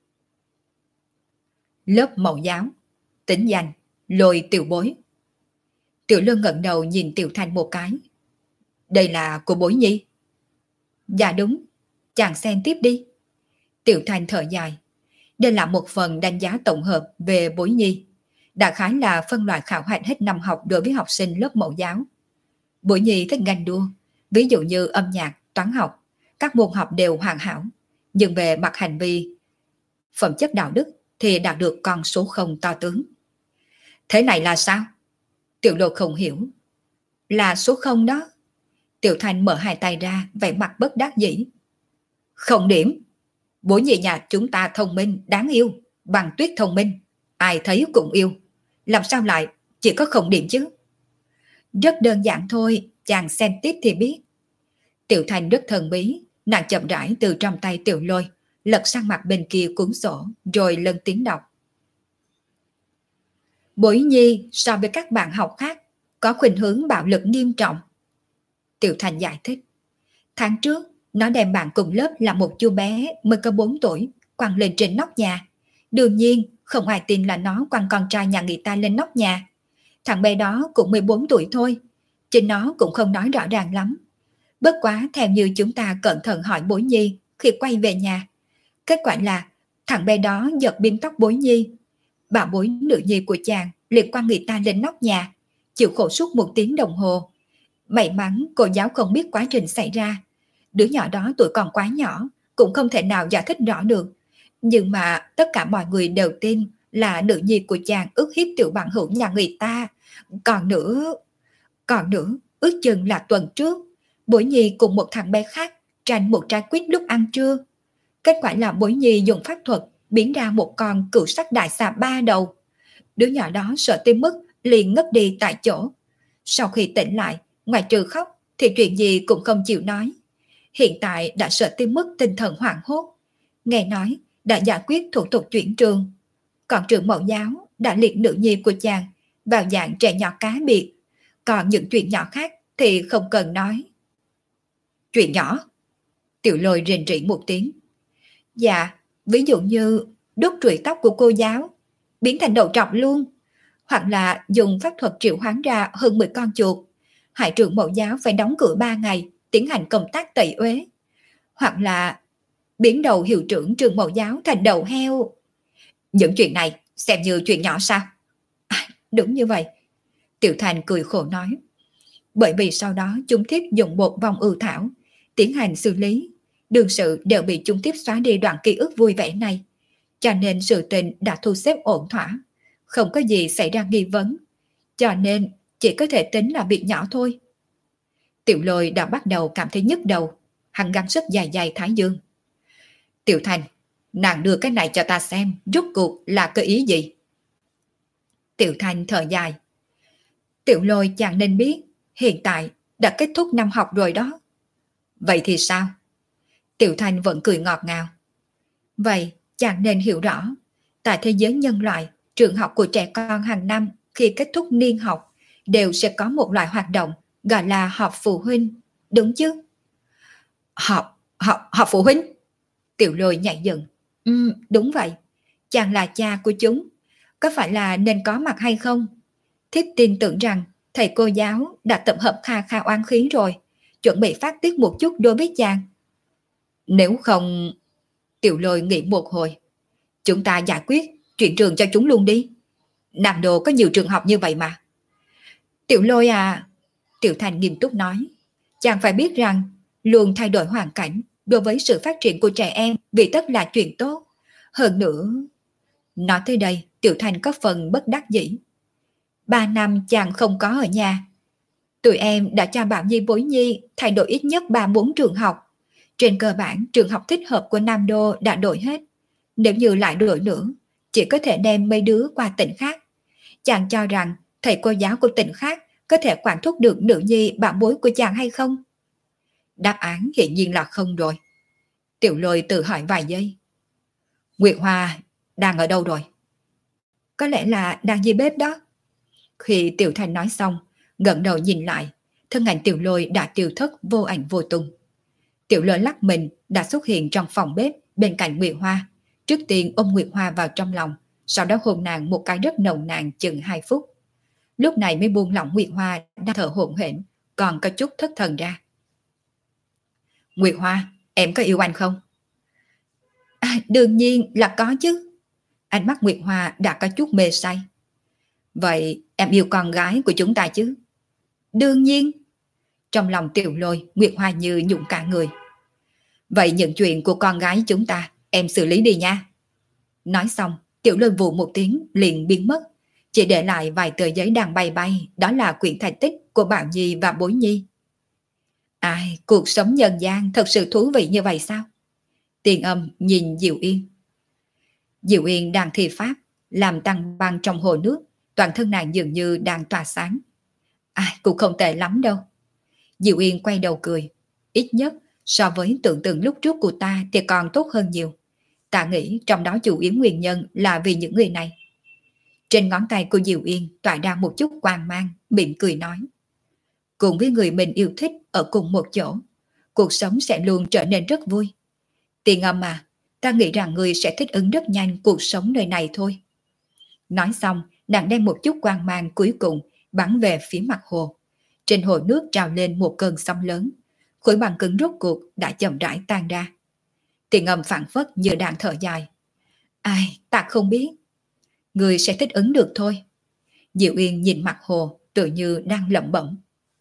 Lớp mẫu giáo, tính danh Lôi Tiểu Bối. Tiểu Lôi ngẩng đầu nhìn Tiểu Thanh một cái. Đây là của Bối Nhi. Dạ đúng, chàng xem tiếp đi. Tiểu Thanh thở dài. Đây là một phần đánh giá tổng hợp về Bối Nhi. Đại khái là phân loại khảo hạch hết năm học đối với học sinh lớp mẫu giáo. Bối Nhi thích ganh đua, ví dụ như âm nhạc, toán học, các môn học đều hoàn hảo. Nhưng về mặt hành vi, phẩm chất đạo đức thì đạt được con số không to tướng. Thế này là sao? Tiểu Lôi không hiểu. Là số không đó. Tiểu Thanh mở hai tay ra, vẻ mặt bất đắc dĩ. Không điểm. Bối Nhi nhà chúng ta thông minh, đáng yêu, bằng tuyết thông minh. Ai thấy cũng yêu. Làm sao lại chỉ có không điểm chứ? Rất đơn giản thôi, chàng xem tiếp thì biết. Tiểu Thanh rất thần bí, nàng chậm rãi từ trong tay Tiểu Lôi, lật sang mặt bên kia cuốn sổ, rồi lên tiếng đọc. Bối Nhi so với các bạn học khác có khuynh hướng bạo lực nghiêm trọng. Tiểu Thanh giải thích. Tháng trước, nó đem bạn cùng lớp là một chú bé mới có 4 tuổi, quăng lên trên nóc nhà. Đương nhiên, không ai tin là nó quăng con trai nhà người ta lên nóc nhà. Thằng bé đó cũng 14 tuổi thôi, chính nó cũng không nói rõ ràng lắm. Bất quá theo như chúng ta cẩn thận hỏi Bối Nhi khi quay về nhà. Kết quả là thằng bé đó giật bím tóc Bối Nhi. Bảo bối nữ nhi của chàng liền quăng người ta lên nóc nhà, chịu khổ suốt 1 tiếng đồng hồ. May mắn cô giáo không biết quá trình xảy ra. Đứa nhỏ đó tuổi còn quá nhỏ, cũng không thể nào giải thích rõ được. Nhưng mà tất cả mọi người đều tin là nữ nhi của chàng ức hiếp tiểu bằng hữu nhà người ta. Còn nữa, ước chừng là tuần trước, Bối Nhi cùng một thằng bé khác tranh một trái quýt lúc ăn trưa. Kết quả là Bối Nhi dùng pháp thuật biến ra một con cửu sắc đại xà 3 đầu. Đứa nhỏ đó sợ tới mức liền ngất đi tại chỗ. Sau khi tỉnh lại, ngoài trừ khóc thì chuyện gì cũng không chịu nói. Hiện tại đã sợ tới mức tinh thần hoảng hốt. Nghe nói đã giải quyết thủ tục chuyển trường. Còn trường mẫu giáo đã liệt nữ nhi của chàng vào dạng trẻ nhỏ cá biệt. Còn những chuyện nhỏ khác thì không cần nói. Chuyện nhỏ? Tiểu Lôi rền rỉ một tiếng. Dạ, ví dụ như đốt trụi tóc của cô giáo, biến thành đầu trọc luôn. Hoặc là dùng pháp thuật triệu hoán ra hơn 10 con chuột. Hại trường mẫu giáo phải đóng cửa 3 ngày, tiến hành công tác tẩy uế. Hoặc là biến đầu hiệu trưởng trường mẫu giáo thành đầu heo. Những chuyện này xem như chuyện nhỏ sao? Đúng như vậy. Tiểu Thành cười khổ nói. Bởi vì sau đó chúng tiếp dùng một vòng ưu thảo, tiến hành xử lý. Đương sự đều bị chúng tiếp xóa đi đoạn ký ức vui vẻ này. Cho nên sự tình đã thu xếp ổn thỏa. Không có gì xảy ra nghi vấn. Cho nên chỉ có thể tính là việc nhỏ thôi. Tiểu Lôi đã bắt đầu cảm thấy nhức đầu. Hắn gắng sức dài dài thái dương. Tiểu Thành, nàng đưa cái này cho ta xem, rốt cuộc là cái ý gì? Tiểu Thành thở dài. Tiểu Lôi chẳng nên biết, hiện tại đã kết thúc năm học rồi đó. Vậy thì sao? Tiểu Thành vẫn cười ngọt ngào. Vậy chẳng nên hiểu rõ, tại thế giới nhân loại, trường học của trẻ con hàng năm khi kết thúc niên học đều sẽ có một loại hoạt động gọi là họp phụ huynh, đúng chứ? Họp phụ huynh? Tiểu Lôi nhảy dựng. Đúng vậy, chàng là cha của chúng. có phải là nên có mặt hay không? Thiếp tin tưởng rằng thầy cô giáo đã tập hợp kha kha oán khí rồi, chuẩn bị phát tiết một chút đối với chàng. Nếu không... Tiểu Lôi nghĩ một hồi. Chúng ta giải quyết chuyện trường cho chúng luôn đi. Nam Đô có nhiều trường học như vậy mà. Tiểu Lôi à, Tiểu Thành nghiêm túc nói, chàng phải biết rằng luôn thay đổi hoàn cảnh đối với sự phát triển của trẻ em vì tất là chuyện tốt. Hơn nữa... Nói tới đây, Tiểu Thành có phần bất đắc dĩ. 3 năm chàng không có ở nhà. Tụi em đã cho Bảo Nhi Bối Nhi thay đổi ít nhất 3-4 trường học. Trên cơ bản, trường học thích hợp của Nam Đô đã đổi hết. Nếu như lại đổi nữa, chỉ có thể đem mấy đứa qua tỉnh khác. Chàng cho rằng thầy cô giáo của tỉnh khác có thể quản thúc được nữ nhi bảo bối của chàng hay không? Đáp án hiển nhiên là không rồi. Tiểu Lôi tự hỏi vài giây. Nguyệt Hoa đang ở đâu rồi? Có lẽ là đang dưới bếp đó. Khi Tiểu Thành nói xong, ngẩng đầu nhìn lại, thân ảnh Tiểu Lôi đã tiêu thất vô ảnh vô tung. Tiểu Lôi lắc mình đã xuất hiện trong phòng bếp bên cạnh Nguyệt Hoa, trước tiên ôm Nguyệt Hoa vào trong lòng, sau đó hôn nàng một cái rất nồng nàn chừng 2 phút. Lúc này mới buông lỏng Nguyệt Hoa đang thở hổn hển, còn có chút thất thần ra. Nguyệt Hoa, em có yêu anh không? Đương nhiên là có chứ. Ánh mắt Nguyệt Hoa đã có chút mê say. Vậy em yêu con gái của chúng ta chứ? Đương nhiên. Trong lòng Tiểu Lôi, Nguyệt Hoa như nhũng cả người. Vậy những chuyện của con gái chúng ta, em xử lý đi nha. Nói xong, Tiểu Lôi vù một tiếng liền biến mất, chỉ để lại vài tờ giấy đang bay bay, đó là quyển thành tích của Bảo Nhi và Bối Nhi. Ai, cuộc sống nhân gian thật sự thú vị như vậy sao? Tiền Âm nhìn Diệu Yên. Diệu Yên đang thi pháp, làm tăng băng trong hồ nước, toàn thân nàng dường như đang tỏa sáng. Ai, cũng không tệ lắm đâu. Diệu Yên quay đầu cười. Ít nhất, so với tưởng tượng lúc trước của ta thì còn tốt hơn nhiều. Ta nghĩ trong đó chủ yếu nguyên nhân là vì những người này. Trên ngón tay của Diệu Yên tỏa ra một chút quang mang, mỉm cười nói. Cùng với người mình yêu thích ở cùng một chỗ, cuộc sống sẽ luôn trở nên rất vui. Tiền Âm à, ta nghĩ rằng người sẽ thích ứng rất nhanh cuộc sống nơi này thôi. Nói xong, nàng đem một chút quang mang cuối cùng bắn về phía mặt hồ. Trên hồ nước trào lên một cơn sóng lớn, khối băng cứng rốt cuộc đã chậm rãi tan ra. Tiền Âm phảng phất như đang thở dài. Ai, ta không biết. Người sẽ thích ứng được thôi. Diệu Yên nhìn mặt hồ, tự như đang lẩm bẩm.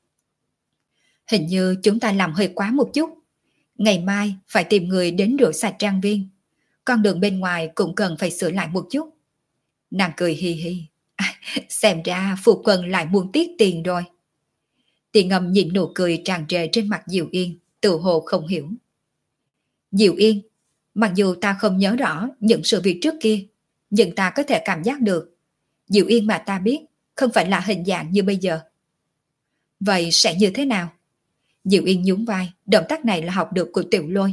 Hình như chúng ta làm hơi quá một chút. Ngày mai phải tìm người đến rửa sạch trang viên. Con đường bên ngoài cũng cần phải sửa lại một chút. Nàng cười hi hi. Xem ra Phu Quân lại muốn tiết tiền rồi. Tiền Âm nhìn nụ cười tràn trề trên mặt Diệu Yên, tự hồ không hiểu. Diệu Yên, mặc dù ta không nhớ rõ những sự việc trước kia, nhưng ta có thể cảm giác được. Diệu Yên mà ta biết không phải là hình dạng như bây giờ. Vậy sẽ như thế nào? Diệu Yên nhún vai, động tác này là học được của Tiểu Lôi.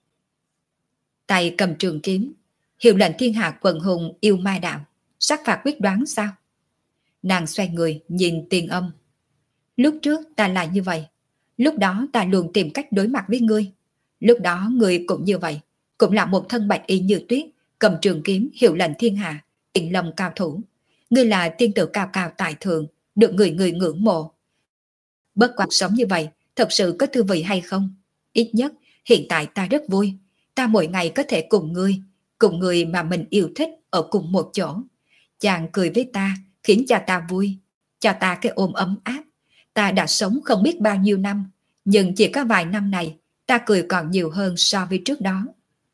Tay cầm trường kiếm, hiệu lệnh thiên hạ quần hùng yêu ma đạo, sát phạt quyết đoán sao? Nàng xoay người nhìn Tiền Âm. Lúc trước ta là như vậy, lúc đó ta luôn tìm cách đối mặt với ngươi. Lúc đó ngươi cũng như vậy, cũng là một thân bạch y như tuyết, cầm trường kiếm hiệu lệnh thiên hạ, tiền lâm cao thủ. Ngươi là tiên tử cao cao tại thượng, được người người ngưỡng mộ. Bất cuộc sống như vậy, thật sự có thư vị hay không? Ít nhất, hiện tại ta rất vui. Ta mỗi ngày có thể cùng người mà mình yêu thích ở cùng một chỗ. Chàng cười với ta, khiến cho ta vui, cho ta cái ôm ấm áp. Ta đã sống không biết bao nhiêu năm, nhưng chỉ có vài năm này, ta cười còn nhiều hơn so với trước đó.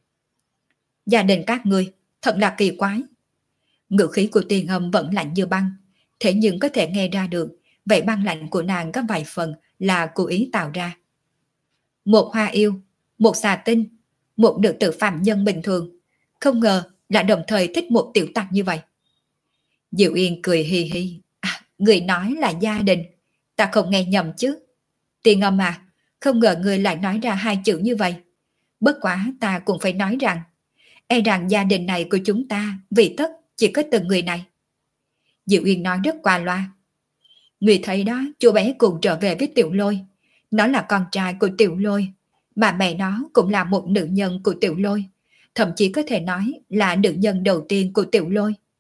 Gia đình các ngươi, thật là kỳ quái. Ngữ khí của Tiền Âm vẫn lạnh như băng, thế nhưng có thể nghe ra được, vậy băng lạnh của nàng có vài phần là cố ý tạo ra. Một hoa yêu, một xà tinh, một nữ tử phàm nhân bình thường, không ngờ là đồng thời thích một tiểu tặc như vậy. Diệu Yên cười hi hi. Người nói là gia đình, ta không nghe nhầm chứ. Tiền Âm à, không ngờ người lại nói ra hai chữ như vậy. Bất quá ta cũng phải nói rằng, e rằng gia đình này của chúng ta vì tất chỉ có từng người này. Diệu Yên nói rất qua loa. Người thấy đó, chú bé cùng trở về với Tiểu Lôi. Nó là con trai của Tiểu Lôi, mà mẹ nó cũng là một nữ nhân của Tiểu Lôi, thậm chí có thể nói là nữ nhân đầu tiên của Tiểu Lôi.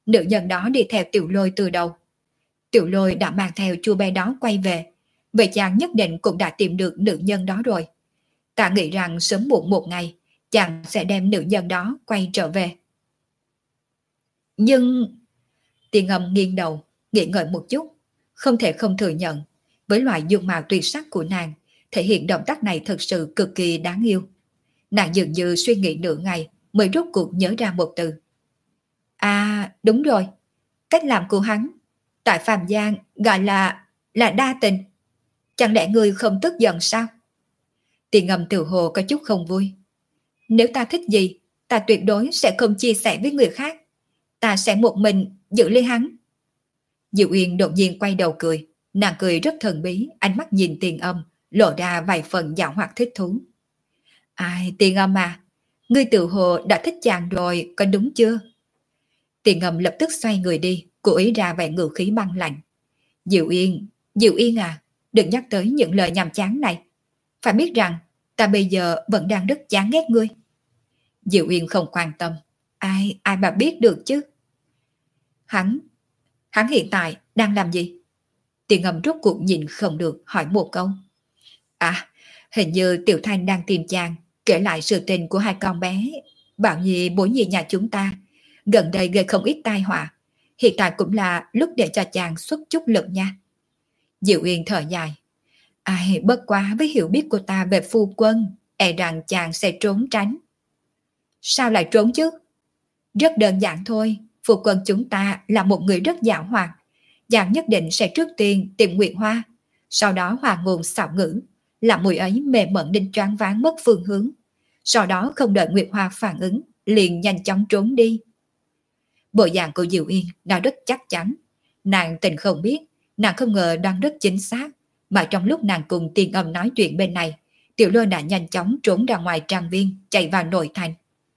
nữ nhân đó đi theo Tiểu Lôi từ đầu. Tiểu Lôi đã mang theo chú bé đó quay về, vậy chàng nhất định cũng đã tìm được nữ nhân đó rồi. Ta nghĩ rằng sớm muộn một ngày, chàng sẽ đem nữ nhân đó quay trở về. Nhưng... Tiền Âm nghiêng đầu, nghĩ ngợi một chút, không thể không thừa nhận, với loại dung mạo tuyệt sắc của nàng, thể hiện động tác này thật sự cực kỳ đáng yêu. Nàng dường như suy nghĩ nửa ngày mới rốt cuộc nhớ ra một từ. À, đúng rồi, cách làm của hắn, tại phàm gian gọi là đa tình. Chẳng lẽ ngươi không tức giận sao? Tiền Âm tự hồ có chút không vui. Nếu ta thích gì, ta tuyệt đối sẽ không chia sẻ với người khác. Ta sẽ một mình giữ lấy hắn. Diệu Uyên đột nhiên quay đầu cười. Nàng cười rất thần bí, ánh mắt nhìn Tiền Âm, lộ ra vài phần dạo hoặc thích thú. Ai, Tiền Âm à, ngươi tự hồ đã thích chàng rồi, có đúng chưa? Tiền Âm lập tức xoay người đi, cố ý ra vẻ ngữ khí băng lạnh. Diệu Yên à, đừng nhắc tới những lời nhàm chán này. Phải biết rằng, ta bây giờ vẫn đang rất chán ghét ngươi. Diệu Yên không quan tâm. Ai mà biết được chứ? Hắn hiện tại đang làm gì? Tiền Âm rốt cuộc nhìn không được hỏi một câu. À, hình như Tiểu Thanh đang tìm chàng, kể lại sự tình của hai con bé. Bảo Nhi bối nhi nhà chúng ta, gần đây gây không ít tai họa. Hiện tại cũng là lúc để cho chàng xuất chút lực nha. Diệu Uyên thở dài. Ai, bất quá với hiểu biết của ta về phu quân, e rằng chàng sẽ trốn tránh. Sao lại trốn chứ? Rất đơn giản thôi, phu quân chúng ta là một người rất giàu hoạt. Chàng nhất định sẽ trước tiên tìm Nguyệt Hoa, sau đó hòa ngôn xảo ngữ, làm mùi ấy mềm mẫn đến choáng váng mất phương hướng. Sau đó không đợi Nguyệt Hoa phản ứng, liền nhanh chóng trốn đi. Bộ dạng của Diệu Yên đã rất chắc chắn. Nàng tình không biết, nàng không ngờ đang rất chính xác. Mà trong lúc nàng cùng Tiền Âm nói chuyện bên này, Tiểu Lôi đã nhanh chóng trốn ra ngoài trang viên, chạy vào nội thành.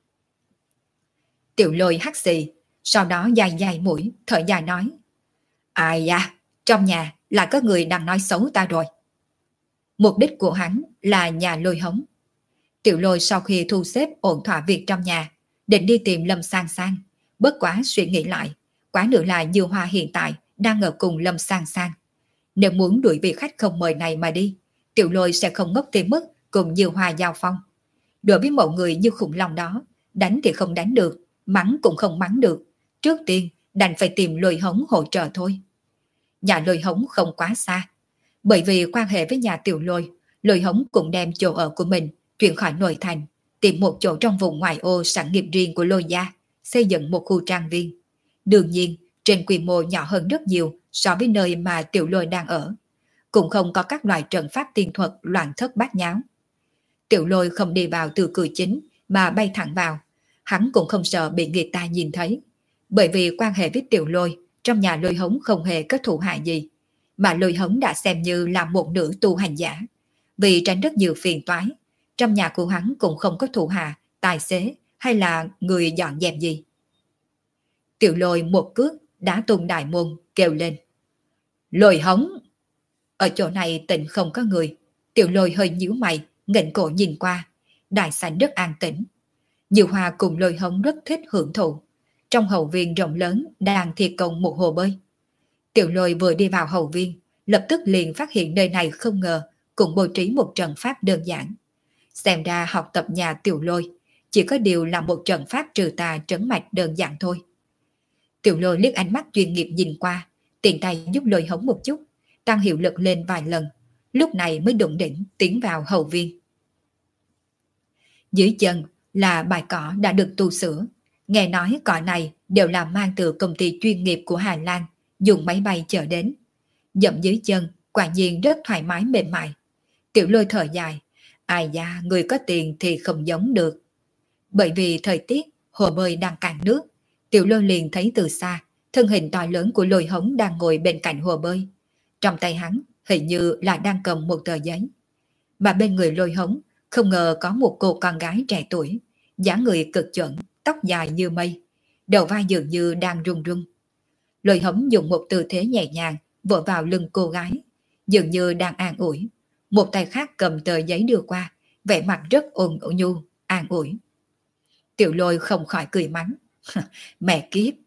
Tiểu Lôi hắt xì, sau đó dài dài mũi, thở dài nói. Ai da, trong nhà là có người đang nói xấu ta rồi. Mục đích của hắn là nhà Lôi hống. Tiểu Lôi sau khi thu xếp ổn thỏa việc trong nhà, định đi tìm Lâm Sang Sang. Bất quá suy nghĩ lại, quá nữa là Dư Hoa hiện tại đang ở cùng Lâm Sang Sang. Nếu muốn đuổi vị khách không mời này mà đi, Tiểu Lôi sẽ không ngốc tới mức cùng Dư Hoa giao phong. Đối với mọi người như khủng long đó, đánh thì không đánh được, mắng cũng không mắng được. Trước tiên đành phải tìm Lôi hống hỗ trợ thôi. Nhà Lôi hống không quá xa. Bởi vì quan hệ với nhà Tiểu Lôi, Lôi hống cũng đem chỗ ở của mình chuyển khỏi nội thành, tìm một chỗ trong vùng ngoại ô sản nghiệp riêng của Lôi gia, xây dựng một khu trang viên. Đương nhiên, trên quy mô nhỏ hơn rất nhiều so với nơi mà Tiểu Lôi đang ở. Cũng không có các loại trận pháp tiên thuật loạn thất bát nháo. Tiểu Lôi không đi vào từ cửa chính mà bay thẳng vào. Hắn cũng không sợ bị người ta nhìn thấy. Bởi vì quan hệ với Tiểu Lôi, trong nhà Lôi hống không hề có thù hại gì. Mà Lôi hống đã xem như là một nữ tu hành giả. Vì tránh rất nhiều phiền toái, trong nhà của hắn cũng không có thủ hạ, tài xế hay là người dọn dẹp gì. Tiểu Lôi một cước đã tung đại môn kêu lên. Lôi hống! Ở chỗ này tịnh không có người. Tiểu Lôi hơi nhíu mày, nghênh cổ nhìn qua. Đại sảnh rất an tĩnh. Diệu Hoa cùng Lôi hống rất thích hưởng thụ. Trong hậu viên rộng lớn đang thi công một hồ bơi. Tiểu Lôi vừa đi vào hậu viên, lập tức liền phát hiện nơi này không ngờ cũng bố trí một trận pháp đơn giản. Xem ra học tập nhà Tiểu Lôi chỉ có điều là một trận pháp trừ tà trấn mạch đơn giản thôi. Tiểu Lôi liếc ánh mắt chuyên nghiệp nhìn qua, tiện tay giúp Lôi hống một chút, tăng hiệu lực lên vài lần, lúc này mới đụng đỉnh tiến vào hậu viên. Dưới chân là bãi cỏ đã được tu sửa, nghe nói cỏ này đều là mang từ công ty chuyên nghiệp của Hà Lan, dùng máy bay chở đến. Dẫm dưới chân, quả nhiên rất thoải mái mềm mại. Tiểu Lôi thở dài, ai da, người có tiền thì không giống được. Bởi vì thời tiết, hồ bơi đang cạn nước, Tiểu Lôi liền thấy từ xa, thân hình to lớn của Lôi hống đang ngồi bên cạnh hồ bơi. Trong tay hắn, hình như là đang cầm một tờ giấy. Mà bên người Lôi hống, không ngờ có một cô con gái trẻ tuổi, dáng người cực chuẩn, tóc dài như mây, đầu vai dường như đang run run. Lôi hống dùng một tư thế nhẹ nhàng vỗ vào lưng cô gái, dường như đang an ủi. Một tay khác cầm tờ giấy đưa qua, vẻ mặt rất ôn nhu, an ủi. Tiểu Lôi không khỏi cười mắng. Mẹ kiếp,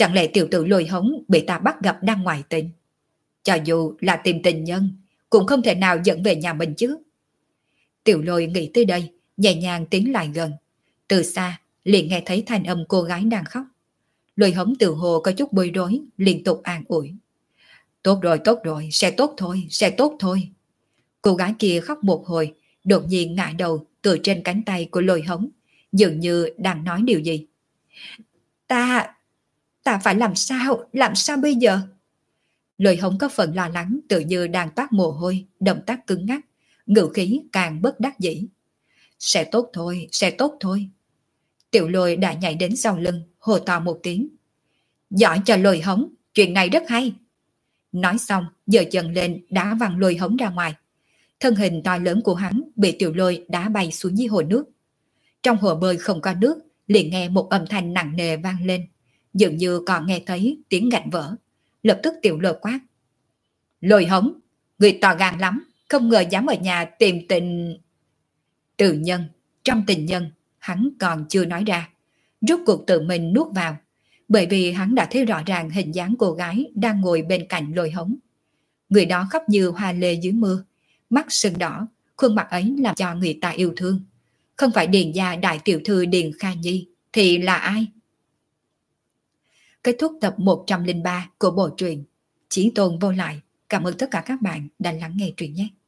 Chẳng lẽ tiểu tử Lôi Hống bị ta bắt gặp đang ngoại tình? Cho dù là tìm tình nhân, cũng không thể nào dẫn về nhà mình chứ. Tiểu Lôi nghĩ tới đây, nhẹ nhàng tiến lại gần. Từ xa, liền nghe thấy thanh âm cô gái đang khóc. Lôi Hống tự hồ có chút bối rối, liên tục an ủi. Tốt rồi, sẽ tốt thôi, sẽ tốt thôi. Cô gái kia khóc một hồi, đột nhiên ngã đầu từ trên cánh tay của Lôi Hống, dường như đang nói điều gì. Ta, ta phải làm sao bây giờ? Lôi Hống có phần lo lắng, tự như đang toát mồ hôi, động tác cứng ngắc, ngữ khí càng bất đắc dĩ. Sẽ tốt thôi, sẽ tốt thôi. Tiểu Lôi đã nhảy đến sau lưng, hô to một tiếng. Giỏi cho Lôi Hống, chuyện này rất hay. Nói xong, giơ chân lên đá văng Lôi Hống ra ngoài. Thân hình to lớn của hắn bị Tiểu Lôi đá bay xuống dưới hồ nước. Trong hồ bơi không có nước, liền nghe một âm thanh nặng nề vang lên, dường như còn nghe thấy tiếng gạch vỡ. Lập tức Tiểu Lôi quát. Lôi Hống, người to gan lắm, không ngờ dám ở nhà tìm tình... Từ nhân, trong tình nhân, hắn còn chưa nói ra. Rốt cuộc tự mình nuốt vào, bởi vì hắn đã thấy rõ ràng hình dáng cô gái đang ngồi bên cạnh Lôi Hống. Người đó khóc như hoa lê dưới mưa, mắt sưng đỏ, khuôn mặt ấy làm cho người ta yêu thương. Không phải Điền gia đại tiểu thư Điền Kha Nhi, thì là ai? Kết thúc tập 103 của bộ truyện Chí Tôn Vô Lại. Cảm ơn tất cả các bạn đã lắng nghe truyện nhé.